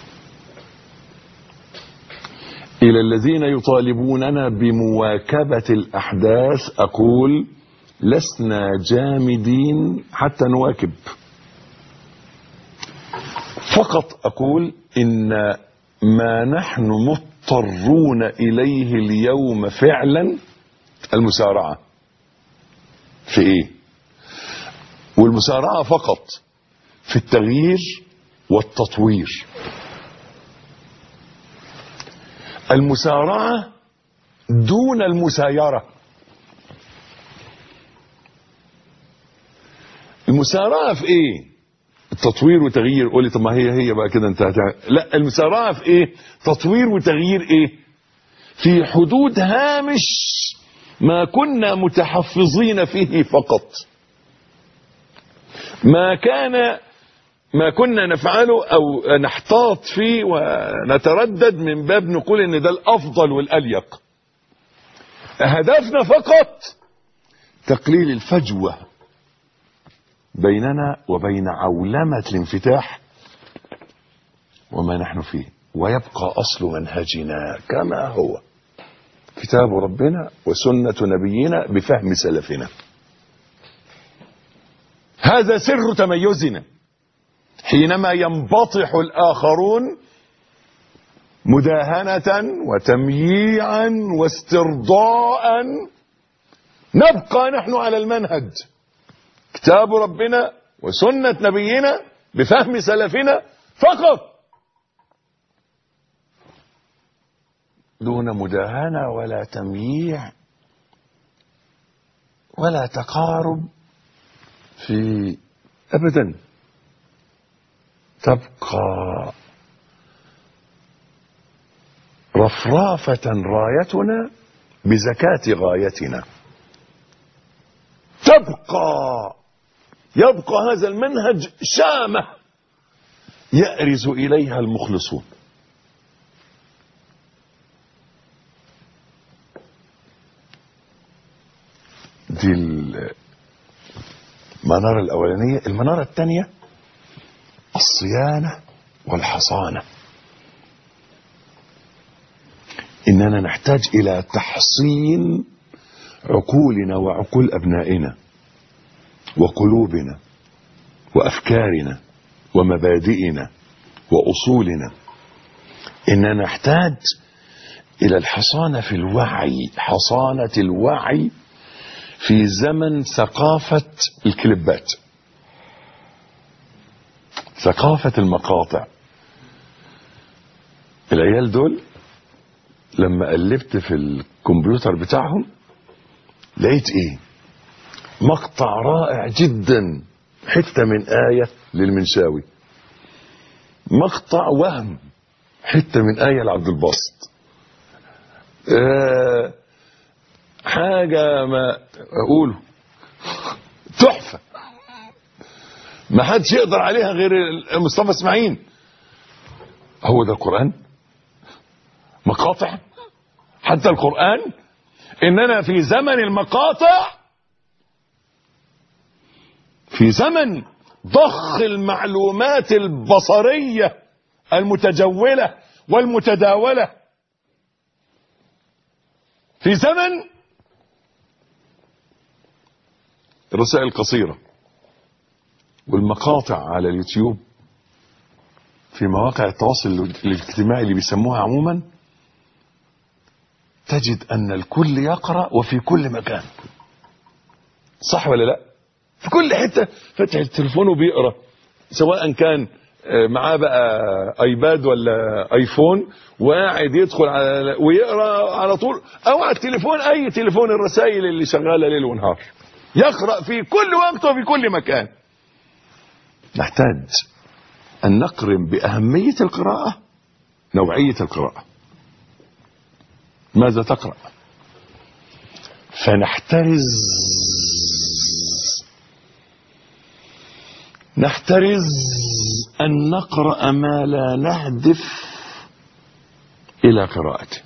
إلى الذين يطالبوننا بمواكبة الأحداث أقول: لسنا جامدين حتى نواكب. فقط أقول إن ما نحن مضطرون إليه اليوم فعلا المسارعة. في إيه؟ والمسارعة فقط في التغيير والتطوير. المسارعة دون المسايرة. المسارعة في إيه؟ تطوير وتغيير. قولي طب ما هي بقى كده انت لا، المسارعة في ايه؟ تطوير وتغيير ايه؟ في حدود هامش ما كنا متحفظين فيه فقط، ما كنا نفعله او نحتاط فيه ونتردد من باب نقول ان ده الافضل والاليق. هدفنا فقط تقليل الفجوة بيننا وبين عولمة الانفتاح وما نحن فيه، ويبقى أصل منهجنا كما هو كتاب ربنا وسنة نبينا بفهم سلفنا. هذا سر تميزنا. حينما ينبطح الآخرون مداهنة وتمييعا واسترضاء، نبقى نحن على المنهج كتاب ربنا وسنة نبينا بفهم سلفنا فقط، دون مداهنة ولا تمييع ولا تقارب في أبدا. تبقى رفرافة رايتنا بزكاة غايتنا، يبقى هذا المنهج شامة يأرز إليها المخلصون. دي المنارة الأولانية. المنارة الثانية الصيانة والحصانة. إننا نحتاج إلى تحصين عقولنا وعقول أبنائنا وقلوبنا وأفكارنا ومبادئنا وأصولنا. إننا نحتاج إلى الحصانة في الوعي، حصانة الوعي في زمن ثقافة الكليبات، ثقافة المقاطع. العيال دول لما قلبت في الكمبيوتر بتاعهم لقيت ايه؟ مقطع رائع جدا، حتة من آية للمنشاوي، مقطع وهم، حتة من آية لعبد الباسط، حاجة ما أقوله تحفة ما حدش يقدر عليها غير مصطفى اسماعيل. هو ده القرآن؟ مقاطع؟ حتى القرآن؟ إننا في زمن المقاطع، في زمن ضخ المعلومات البصرية المتجولة والمتداولة، في زمن الرسائل القصيرة والمقاطع على اليوتيوب، في مواقع التواصل الاجتماعي اللي بيسموها عموما، تجد أن الكل يقرأ وفي كل مكان. صح ولا لا؟ في كل حتة فتح التليفون وبيقرأ، سواء كان معاه بقى ايباد ولا ايفون وقاعد يدخل على ويقرأ على طول، او على التليفون، اي تليفون، الرسائل اللي شغالة ليل ونهار، يقرأ في كل وقت وفي كل مكان. نحتاج أن نقرن بأهمية القراءة نوعية القراءة. ماذا تقرأ؟ نحترز أن نقرأ ما لا نهدف إلى قراءته،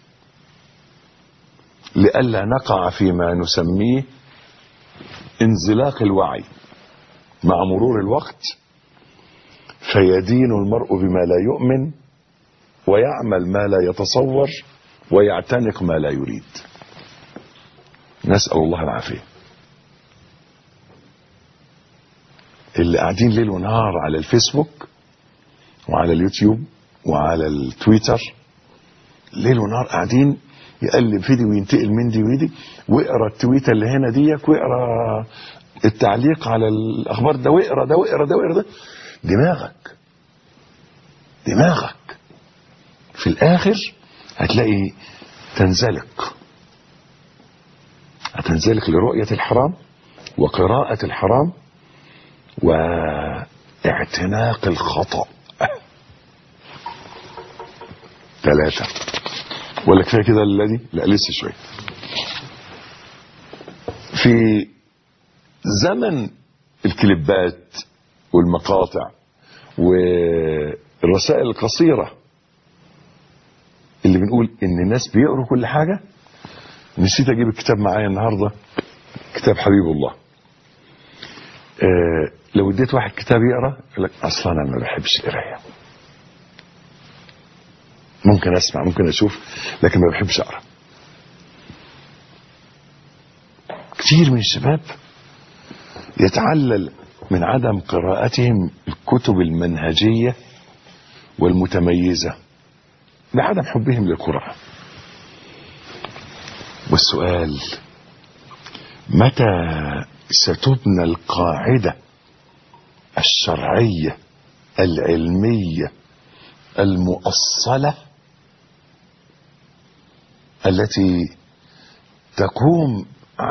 لئلا نقع فيما نسميه انزلاق الوعي مع مرور الوقت، فيدين المرء بما لا يؤمن ويعمل ما لا يتصور ويعتنق ما لا يريد. نسأل الله العافية. اللي قاعدين ليل ونهار على الفيسبوك وعلى اليوتيوب وعلى التويتر، ليل ونهار قاعدين يقلب فيديو وينتقل من دي ودي، واقرا التويته اللي هنا ديك، واقرا التعليق على الاخبار ده، واقرا ده واقرا ده واقرا ده. دماغك في الاخر هتلاقي هتنزلق لرؤية الحرام وقراءة الحرام اعتناق الخطأ. 3 ولا كفايه كده الذي؟ لا لسه شويه. في زمن الكليبات والمقاطع والرسائل القصيرة اللي بنقول ان الناس بيقروا كل حاجة، نسيت اجيب الكتاب معايا النهاردة، كتاب حبيب الله. لو اديت واحد كتاب يقرأ يقول لك اصلا انا ما بحبش القراية، ممكن اسمع ممكن اشوف لكن ما بحبش اقرأ. كثير من الشباب يتعلل من عدم قراءتهم الكتب المنهجية والمتميزة لعدم حبهم للقراءة. والسؤال: متى ستبنى القاعدة الشرعية العلمية المؤصلة التي يقوم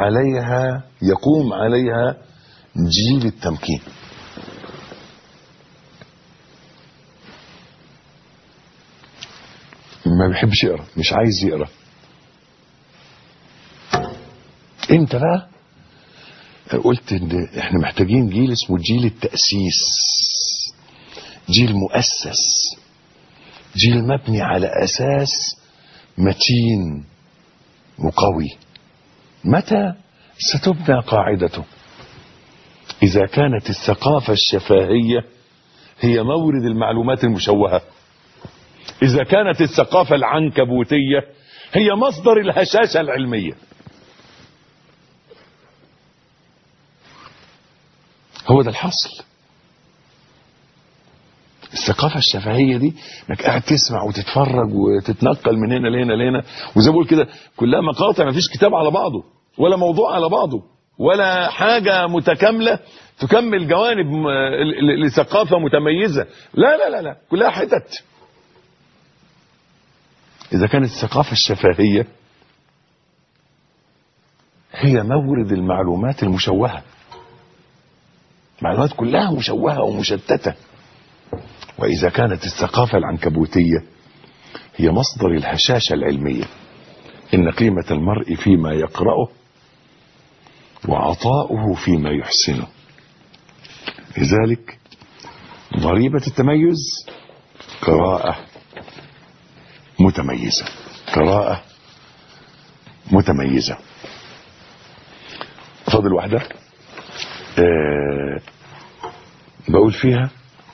عليها جيل التمكين؟ ما بيحبش يقرا، مش عايز يقرا. امتى بقى قلت ان احنا محتاجين جيل اسمه جيل التأسيس، جيل مؤسس، جيل مبني على اساس متين وقوي. متى ستبنى قاعدته؟ إذا كانت الثقافة الشفاهية هي مورد المعلومات المشوهة، إذا كانت الثقافة العنكبوتية هي مصدر الهشاشة العلمية. هو ده الحصل. الثقافة الشفهية دي انك قاعد تسمع وتتفرج وتتنقل من هنا لهنا لهنا، وزي ما بقول كده كلها مقاطع، ما فيش كتاب على بعضه ولا موضوع على بعضه ولا حاجة متكاملة تكمل جوانب لثقافة متميزة. لا لا لا لا، كلها حتت. إذا كانت الثقافة الشفهية هي مورد المعلومات المشوهة، معلومات كلها مشوهة ومشتتة. وإذا كانت الثقافة العنكبوتية هي مصدر الهشاشة العلمية، إن قيمة المرء فيما يقرأه وعطاؤه فيما يحسنه. لذلك ضريبة التميز قراءة متميزة، قراءة متميزة. فاضل واحدة بقول فيها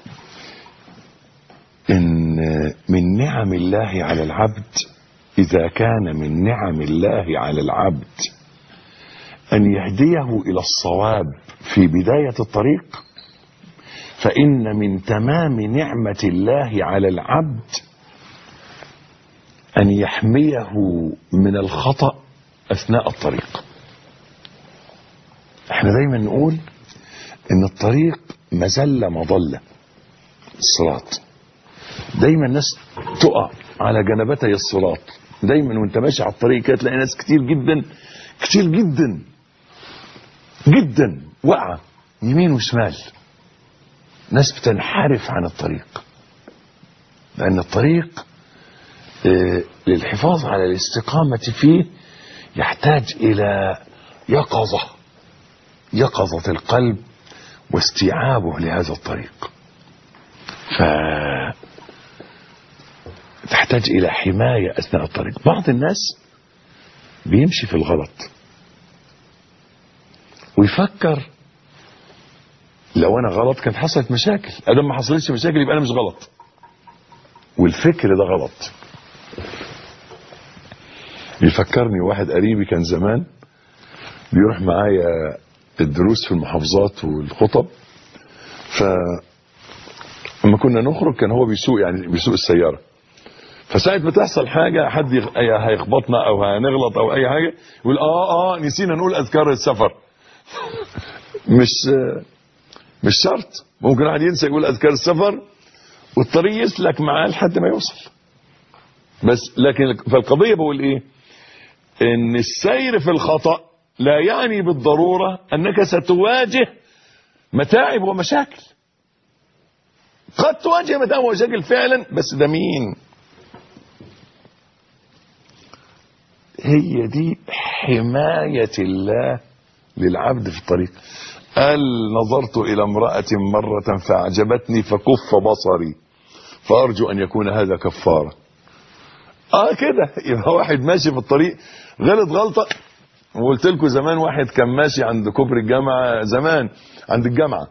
إن من نعم الله على العبد، إذا كان من نعم الله على العبد أن يهديه إلى الصواب في بداية الطريق، فإن من تمام نعمة الله على العبد أن يحميه من الخطأ أثناء الطريق. احنا دايما نقول إن الطريق مزلة مضلة، الصراط. دايما الناس تقع على جنبتي الصراط، دايما وانت ماشي على الطريق كده تلاقي ناس كتير جدا كتير جدا جدا وقع يمين وشمال، ناس بتنحرف عن الطريق. لأن الطريق للحفاظ على الاستقامة فيه يحتاج إلى يقظة القلب واستيعابه لهذا الطريق، تحتاج إلى حماية أثناء الطريق. بعض الناس بيمشي في الغلط ويفكر لو أنا غلط كانت حصلت مشاكل، أدام ما حصلتش مشاكل يبقى أنا مش غلط، والفكر ده غلط. يفكرني واحد قريبي كان زمان بيروح معايا الدروس في المحافظات والخطب، فلما كنا نخرج كان هو بيسوق السيارة، فساعة ما تحصل حاجة حد هيخبطنا او هنغلط او اي حاجة يقول نسينا نقول اذكار السفر. مش شرط، ممكن واحد ينسى يقول اذكار السفر والطريق يسلك معاه لحد ما يوصل. بس لكن فالقضية بقول ايه، ان السير في الخطأ لا يعني بالضرورة انك ستواجه متاعب ومشاكل. قد تواجه متاع مشاكل فعلا، بس ده مين؟ هي دي حماية الله للعبد في الطريق. قال نظرت إلى امرأة مرة فأعجبتني فكف بصري فأرجو أن يكون هذا كفارة. كده يبقى واحد ماشي في الطريق غلط غلطة. وقلت لكم زمان واحد كان ماشي عند كوبري الجامعة زمان عند الجامعة،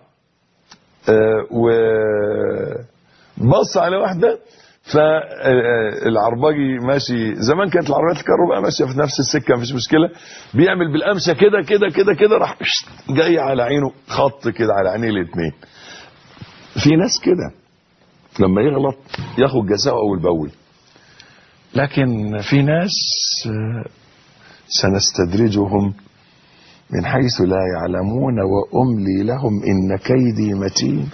وبص على واحدة، فالعرباجي ماشي زمان، كانت العربيات الكهرباء ماشيه في نفس السكه مفيش مشكله، بيعمل بالقمشه كده كده كده كده، راح جاي على عينه خط كده على عينيه الاثنين. في ناس كده لما يغلط ياخد جزاءه اول باول، لكن في ناس سنستدرجهم من حيث لا يعلمون واملي لهم ان كيدي متين.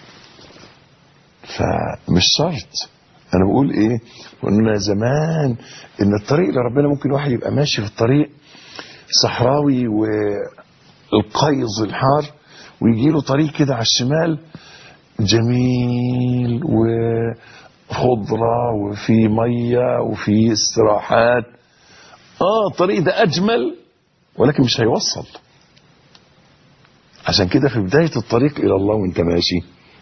فمش شرط. انا بقول ايه؟ قلنا زمان ان الطريق لربنا ممكن واحد يبقى ماشي في الطريق صحراوي والقيظ الحار، ويجي له طريق كده على الشمال جميل وخضرة وفي مية وفي استراحات. الطريق ده اجمل، ولكن مش هيوصل. عشان كده في بداية الطريق الى الله وانت ماشي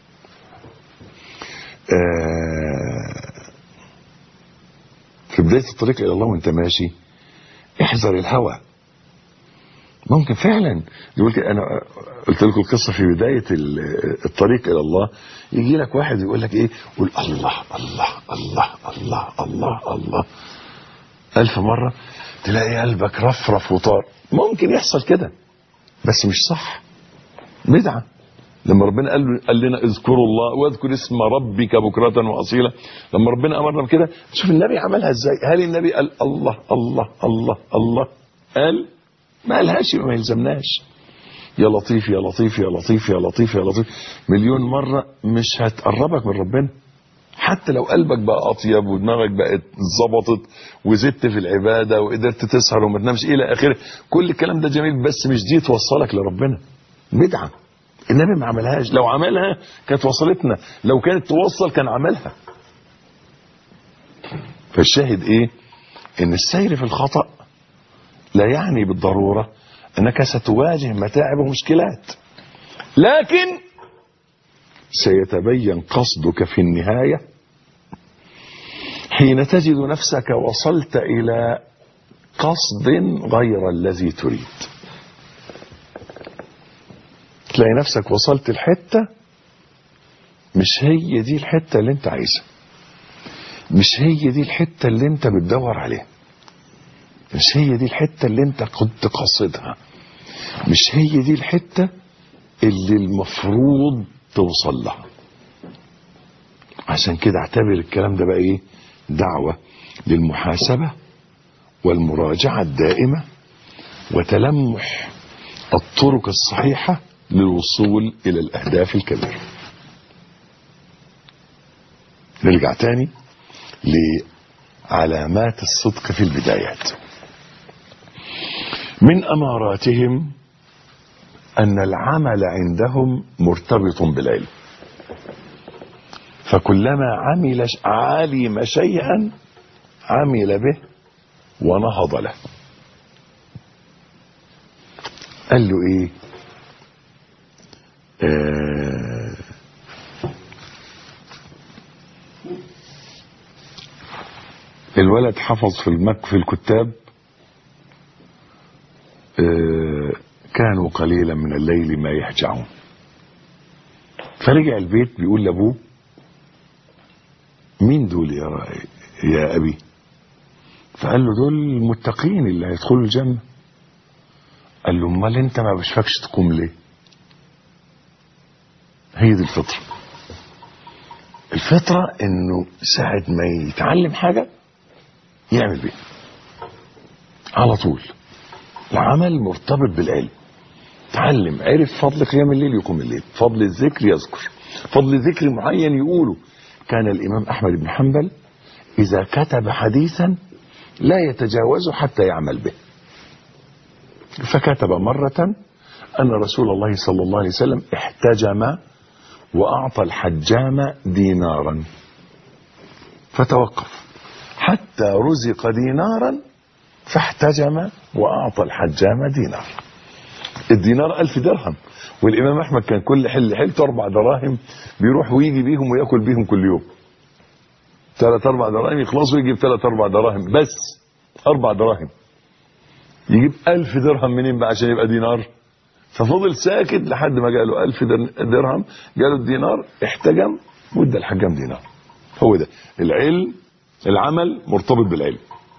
في بداية الطريق إلى الله وانت ماشي احذر الهوى. ممكن فعلا يقول كده. أنا قلت لكم القصة في بداية الطريق إلى الله، يجي لك واحد يقول لك إيه؟ قول الله الله الله الله الله الله 1000 مرة، تلاقي قلبك رفرف وطار. ممكن يحصل كده بس مش صح، بدعة. لما ربنا قال لنا اذكروا الله واذكر اسم ربك بكرة وأصيلا، لما ربنا أمرنا بكده شوف النبي عملها ازاي. هل النبي قال الله الله الله الله؟ قال ما قالهاش، ما يلزمناش. يا لطيف يا لطيف يا لطيف يا لطيف يا لطيف مليون مرة مش هتقربك من ربنا. حتى لو قلبك بقى أطيب ودماغك بقت ظبطت وزدت في العبادة وقدرت تسهر وما تنامش إلى آخره، كل الكلام ده جميل، بس مش دي توصلك لربنا. بدعة. النبي ما عملهاش، لو عملها كانت وصلتنا، لو كانت توصل كان عملها. فالشاهد ايه؟ ان السير في الخطأ لا يعني بالضرورة انك ستواجه متاعب ومشكلات، لكن سيتبين قصدك في النهاية حين تجد نفسك وصلت الى قصد غير الذي تريد. تلاقي نفسك وصلت الحتة مش هي دي الحتة اللي انت عايزها، مش هي دي الحتة اللي انت بتدور عليها، مش هي دي الحتة اللي انت كنت قاصدها، مش هي دي الحتة اللي المفروض توصل لها. عشان كده اعتبر الكلام ده بقى ايه؟ دعوة للمحاسبة والمراجعة الدائمة وتلمح الطرق الصحيحة للوصول إلى الأهداف الكبيرة. نرجع تاني لعلامات الصدق في البدايات. من أماراتهم أن العمل عندهم مرتبط بالعلم، فكلما علم شيئا عمل به ونهض له. قال له ايه؟ الولد حفظ في الكتاب كانوا قليلا من الليل ما يهجعون. فرجع البيت بيقول لابوه مين دول يا ابي؟ فقال له دول المتقين اللي هيدخلوا الجنة. قال له امال انت ما بشفكش تقوم ليه؟ هي دي الفطرة. الفطرة انه ساعة ما يتعلم حاجة يعمل بيها على طول. العمل مرتبط بالعلم. تعلم، عرف فضل قيام الليل يقوم الليل، فضل الذكر يذكر، فضل ذكر معين يقوله. كان الامام احمد بن حنبل اذا كتب حديثا لا يتجاوزه حتى يعمل به. فكتب مرة ان رسول الله صلى الله عليه وسلم احتجم وأعطى الحجام دينارا فتوقف حتى رزق دينارا فاحتجم وأعطى الحجام دينار. الدينار 1000 درهم، والإمام أحمد كان كل حلته 4 دراهم بيروح ويجي بيهم ويأكل بيهم كل يوم. 3-4 دراهم يخلصوا يجيب 3-4 دراهم، بس 4 دراهم يجيب 1000 درهم منين بقى عشان يبقى دينار؟ ففضل ساكت لحد ما جاله 1000 درهم، جاله الدينار، احتجم وادى الحجام دينار. هو ده العلم، العمل مرتبط بالعلم.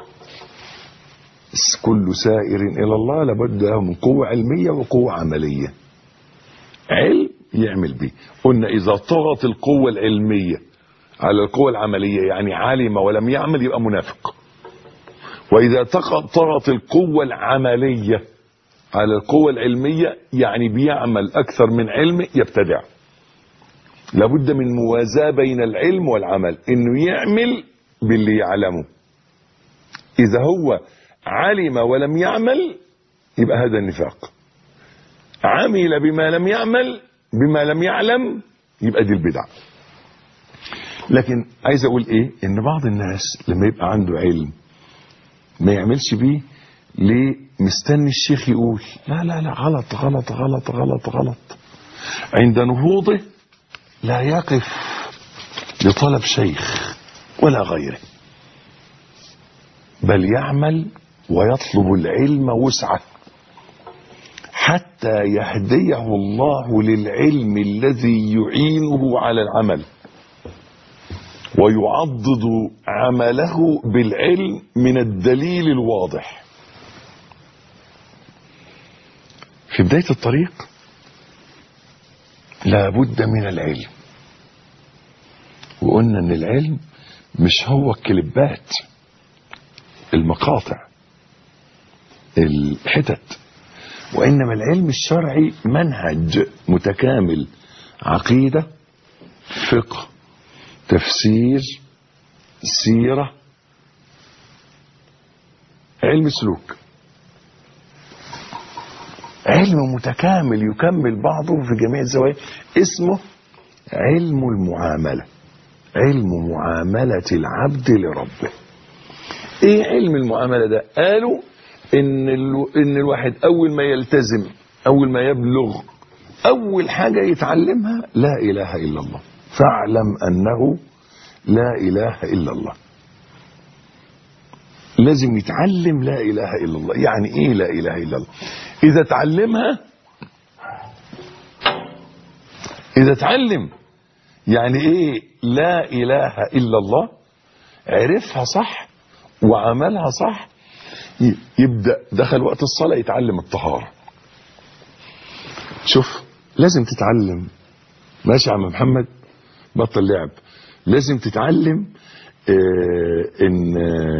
كل سائر إلى الله لابد له من قوة علمية وقوة عملية. علم يعمل به. قلنا إذا طغت القوة العلمية على القوة العملية يعني علم ولم يعمل يبقى منافق. وإذا طغت القوة العملية على القوة العلمية يعني بيعمل أكثر من علم يبتدع. لابد من موازاة بين العلم والعمل، إنه يعمل باللي يعلمه. إذا هو علم ولم يعمل يبقى هذا النفاق. عمل بما لم يعمل بما لم يعلم يبقى دي البدع. لكن عايز أقول إيه؟ إن بعض الناس لما يبقى عنده علم ما يعملش بيه. ليه؟ مستني الشيخ يقول لا لا لا، غلط غلط غلط غلط غلط. عند نهوضه لا يقف لطلب شيخ ولا غيره، بل يعمل ويطلب العلم وسعه حتى يهديه الله للعلم الذي يعينه على العمل، ويعضد عمله بالعلم من الدليل الواضح. في بداية الطريق لابد من العلم. وقلنا ان العلم مش هو الكليبات، المقاطع، الحتت، وإنما العلم الشرعي منهج متكامل، عقيدة، فقه، تفسير، سيرة، علم سلوك. علم متكامل يكمل بعضه في جميع الزوايا، اسمه علم المعاملة، علم معاملة العبد لربه. ايه علم المعاملة ده؟ قالوا ان الواحد اول ما يلتزم، اول ما يبلغ، اول حاجة يتعلمها لا اله الا الله. فاعلم انه لا اله الا الله. لازم يتعلم لا اله الا الله. يعني ايه لا اله الا الله؟ اذا تعلم يعني ايه لا اله الا الله، عرفها صح وعملها صح، يبدأ دخل وقت الصلاة يتعلم الطهارة. شوف، لازم تتعلم. ماشي يا عم محمد، بطل لعب. لازم تتعلم ان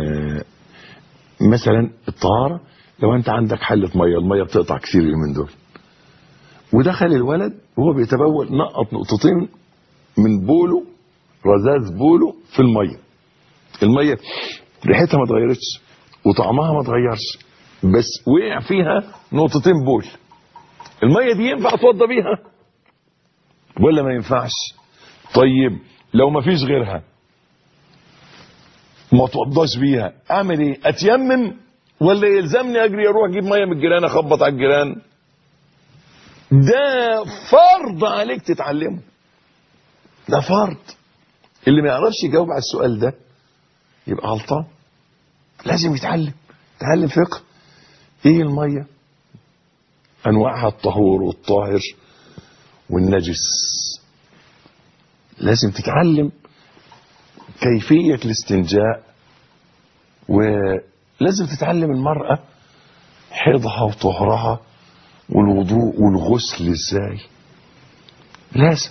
مثلا الطهارة، لو انت عندك حلة مية، المية بتقطع كثير من دول، ودخل الولد وهو بيتبول نقط نقطتين من بوله، رذاذ بوله في المية. المية ريحتها ما اتغيرتش وطعمها ما اتغيرش، بس وقع فيها نقطتين بول. المية دي ينفع اتوضى بيها ولا ما ينفعش؟ طيب لو ما فيش غيرها ما اتوضاش بيها، اعمل ايه؟ اتيمم ولا يلزمني اجري اروح اجيب ميه من الجيران اخبط على الجيران؟ ده فرض عليك تتعلمه، ده فرض. اللي ما يعرفش يجاوب على السؤال ده يبقى غلطان. لازم يتعلم فقه. ايه الميه؟ انواعها الطهور والطاهر والنجس. لازم تتعلم كيفية الاستنجاء، ولازم تتعلم المرأة حيضها وطهرها والوضوء والغسل ازاي. لازم.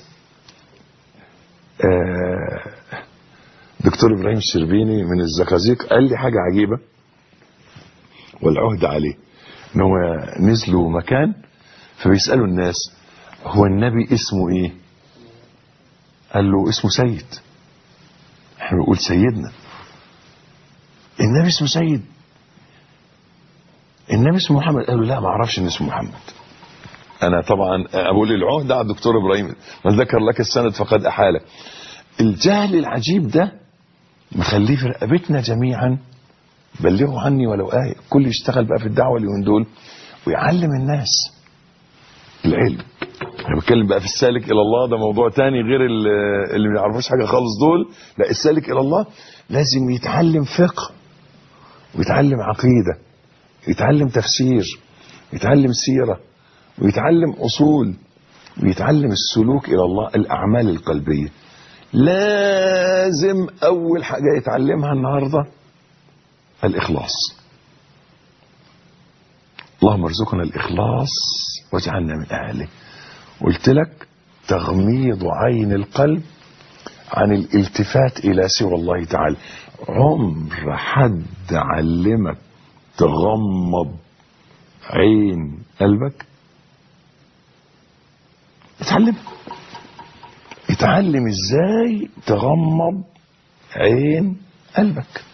دكتور ابراهيم الشربيني من الزقازيق قال لي حاجة عجيبة والعهد عليه، ان هو نزلوا مكان فبيسألوا الناس هو النبي اسمه ايه؟ قال له اسمه سيد. احنا بنقول سيدنا، النبي اسمه سيد، النبي اسمه محمد. قال له لا ما اعرفش ان اسمه محمد. انا طبعا اقول العهد على الدكتور ابراهيم، من ذكر لك السند فقد احاله. الجهل العجيب ده مخليه في رقبتنا جميعا. بلغوا عني ولو آية. كل يشتغل بقى في الدعوة اليومين دول ويعلم الناس العلم. انا بتكلم بقى في السالك الى الله، ده موضوع تاني غير اللي ما يعرفوش حاجه خالص دول. لا، السالك الى الله لازم يتعلم فقه ويتعلم عقيده، يتعلم تفسير، يتعلم سيره، ويتعلم اصول، ويتعلم السلوك الى الله، الاعمال القلبيه. لازم اول حاجه يتعلمها النهارده الاخلاص. اللهم ارزقنا الاخلاص واجعلنا من اهله. قلت لك تغميض عين القلب عن الالتفات الى سوى الله تعالى. عمر حد علمك تغمض عين قلبك؟ اتعلم ازاي تغمض عين قلبك.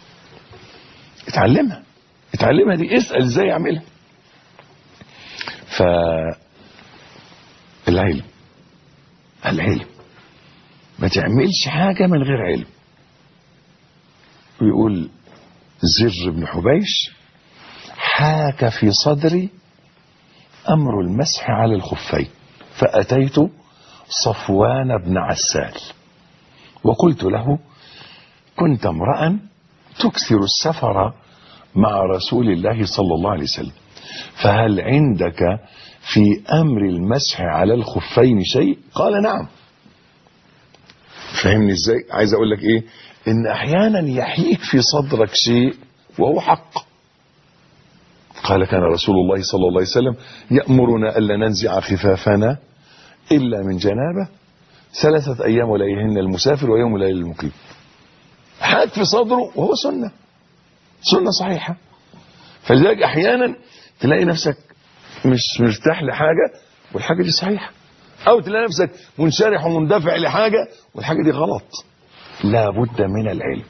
اتعلمها دي، اسأل ازاي اعملها. العلم ما تعملش حاجة من غير علم. ويقول زر بن حبيش: حاك في صدري أمر المسح على الخفين، فأتيت صفوان بن عسال وقلت له: كنت امرأ تكثر السفر مع رسول الله صلى الله عليه وسلم، فهل عندك في أمر المسح على الخفين شيء؟ قال: نعم. فهمني ازاي؟ عايز اقول لك ايه؟ ان احيانا يحيك في صدرك شيء وهو حق. قال: كان رسول الله صلى الله عليه وسلم يأمرنا ألا ننزع خفافنا إلا من جنابه 3 أيام ولياليهن المسافر ويوم وليلة المقيم. حاك في صدره وهو سنة صحيحة. فلذلك احيانا تلاقي نفسك مش مرتاح لحاجة والحاجة دي صحيحة، او تلاقي نفسك منشرح ومندفع لحاجة والحاجة دي غلط. لا بد من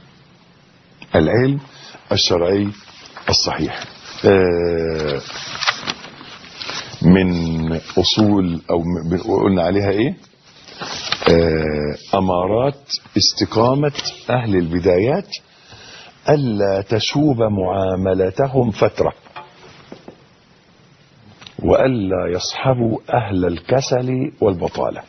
العلم الشرعي الصحيح. من اصول او قلنا عليها ايه؟ امارات استقامة اهل البدايات ألا تشوب معاملتهم فترة، وألا يصحبوا أهل الكسل والبطالة.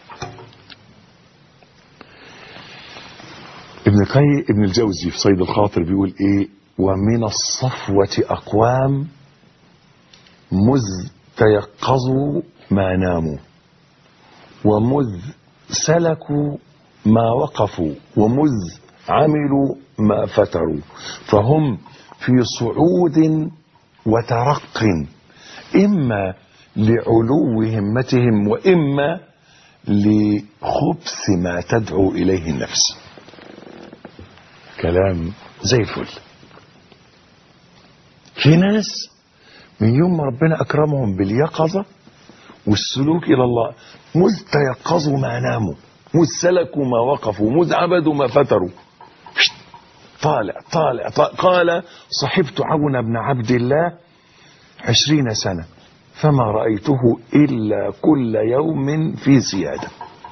ابن الجوزي في صيد الخاطر بيقول ايه؟ ومن الصفوة أقوام مذ تيقظوا ما ناموا، ومذ سلكوا ما وقفوا، ومذ عملوا ما فتروا، فهم في صعود وترق، إما لعلو همتهم وإما لخبث ما تدعو إليه النفس. كلام زي الفل. في ناس من يوم ما ربنا أكرمهم باليقظة والسلوك إلى الله، مذ تيقظوا ما ناموا، مذ سلكوا ما وقفوا، مذ عبدوا ما فتروا، طالع. قال: صحبت عون بن عبد الله 20 سنة فما رأيته إلا كل يوم في زيادة.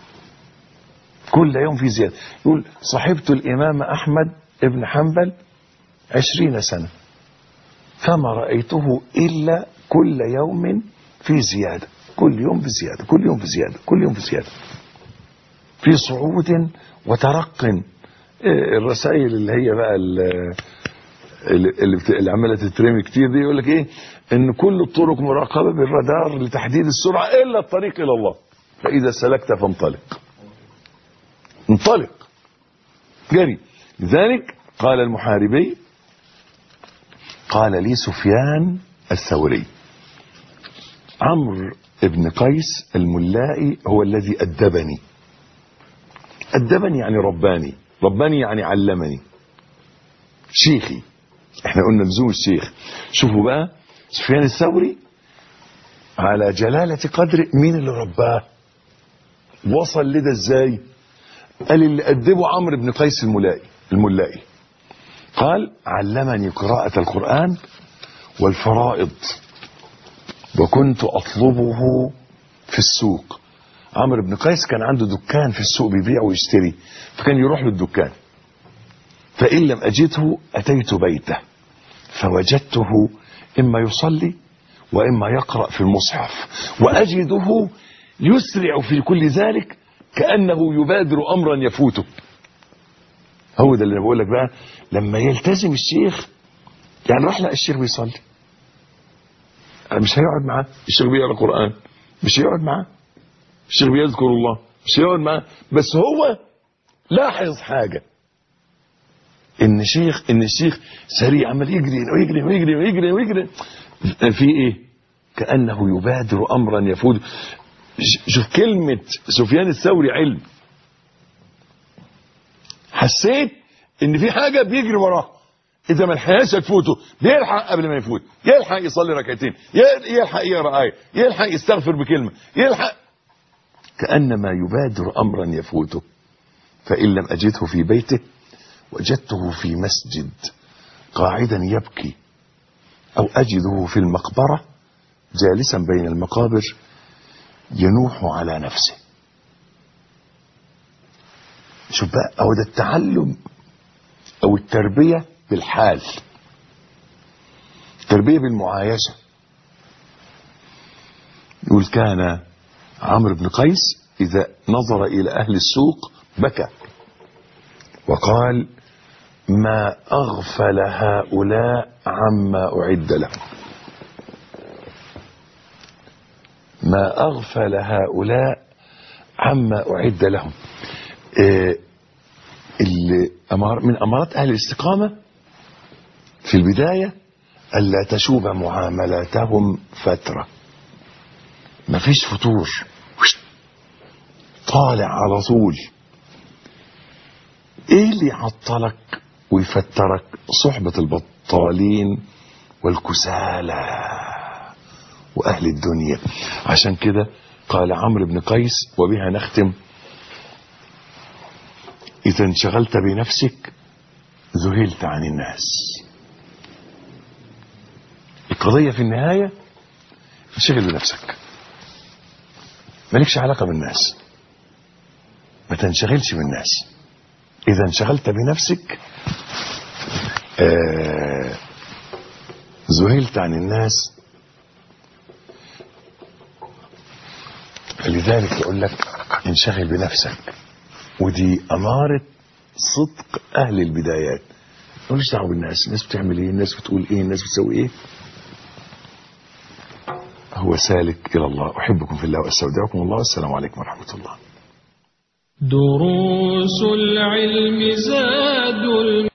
كل يوم في زيادة. يقول: صحبت الإمام أحمد ابن حنبل 20 سنة فما رأيته إلا كل يوم في زيادة. كل يوم في زيادة، كل يوم في زيادة، كل يوم في زيادة، في صعود وترق. الرسائل اللي هي بقى اللي عماله تترمي كتير دي، يقول لك ايه؟ ان كل الطرق مراقبه بالرادار لتحديد السرعه الا الطريق الى الله، فاذا سلكت فانطلق. انطلق جري. لذلك قال المحاربي: قال لي سفيان الثوري: عمرو بن قيس الملائي هو الذي أدبني يعني رباني يعني علمني، شيخي. احنا قلنا لزوم الشيخ. شوفوا بقى سفيان الثوري على جلالة قدر مين اللي رباه، وصل لده ازاي؟ قال: اللي أدبه عمرو بن قيس الملائي. قال: علمني قراءة القرآن والفرائض، وكنت أطلبه في في السوق. عمرو بن قيس كان عنده دكان في السوق بيبيع ويشتري، فكان يروح له الدكان. فإن لم أجده أتيت بيته فوجدته إما يصلي وإما يقرأ في المصحف، وأجده يسرع في كل ذلك كأنه يبادر أمرا يفوته. هو ده اللي أنا بقول لك بقى، لما يلتزم الشيخ، يعني راح لقى الشيخ بيصلي، مش هيقعد معاه. الشيخ بيقرأ قرآن، مش هيقعد معاه. الشيخ بيذكر الله، مش هيقعد معاه. بس هو لاحظ حاجة، ان الشيخ سريع، عمال يجري ويجري ويجري ويجري ويجري في ايه؟ كأنه يبادر امرا يفوت. شوف كلمة سفيان الثوري علم. حسيت ان في حاجة بيجري وراه، اذا ما لحقش تفوته بيلحق قبل ما يفوت، يلحق يصلي ركعتين، يلحق يقرا آية، يلحق يستغفر بكلمة، يلحق كأنما يبادر امرا يفوته. فإن لم أجده في بيته وجدته في مسجد قاعدا يبكي، أو أجده في المقبرة جالسا بين المقابر ينوح على نفسه. شوف بقى، أو ده التعلم أو التربية بالحال، التربية بالمعايشة. يقول كان عمرو بن قيس إذا نظر إلى أهل السوق بكى وقال: ما أغفل هؤلاء عما أعد لهم، ما أغفل هؤلاء عما أعد لهم. من أمارات أهل الاستقامة في البداية ألا تشوب معاملاتهم فترة، ما فيش فتور، طالع على طول. ايه اللي يعطلك ويفترك؟ صحبة البطالين والكسالى واهل الدنيا. عشان كده قال عمرو بن قيس، وبها نختم: اذا انشغلت بنفسك ذهلت عن الناس. القضية في النهاية انشغل بنفسك، مالكش علاقة بالناس، ما تنشغلش بالناس. إذا انشغلت بنفسك ذهلت عن الناس. فلذلك يقول لك انشغل بنفسك، ودي أمارة صدق أهل البدايات. ماليش دعوة بالناس، الناس بتعمل إيه، الناس بتقول إيه، الناس بتسوي إيه. هو سالك إلى الله. أحبكم في الله وأستودعكم الله، والسلام عليكم ورحمة الله. دروس العلم زاد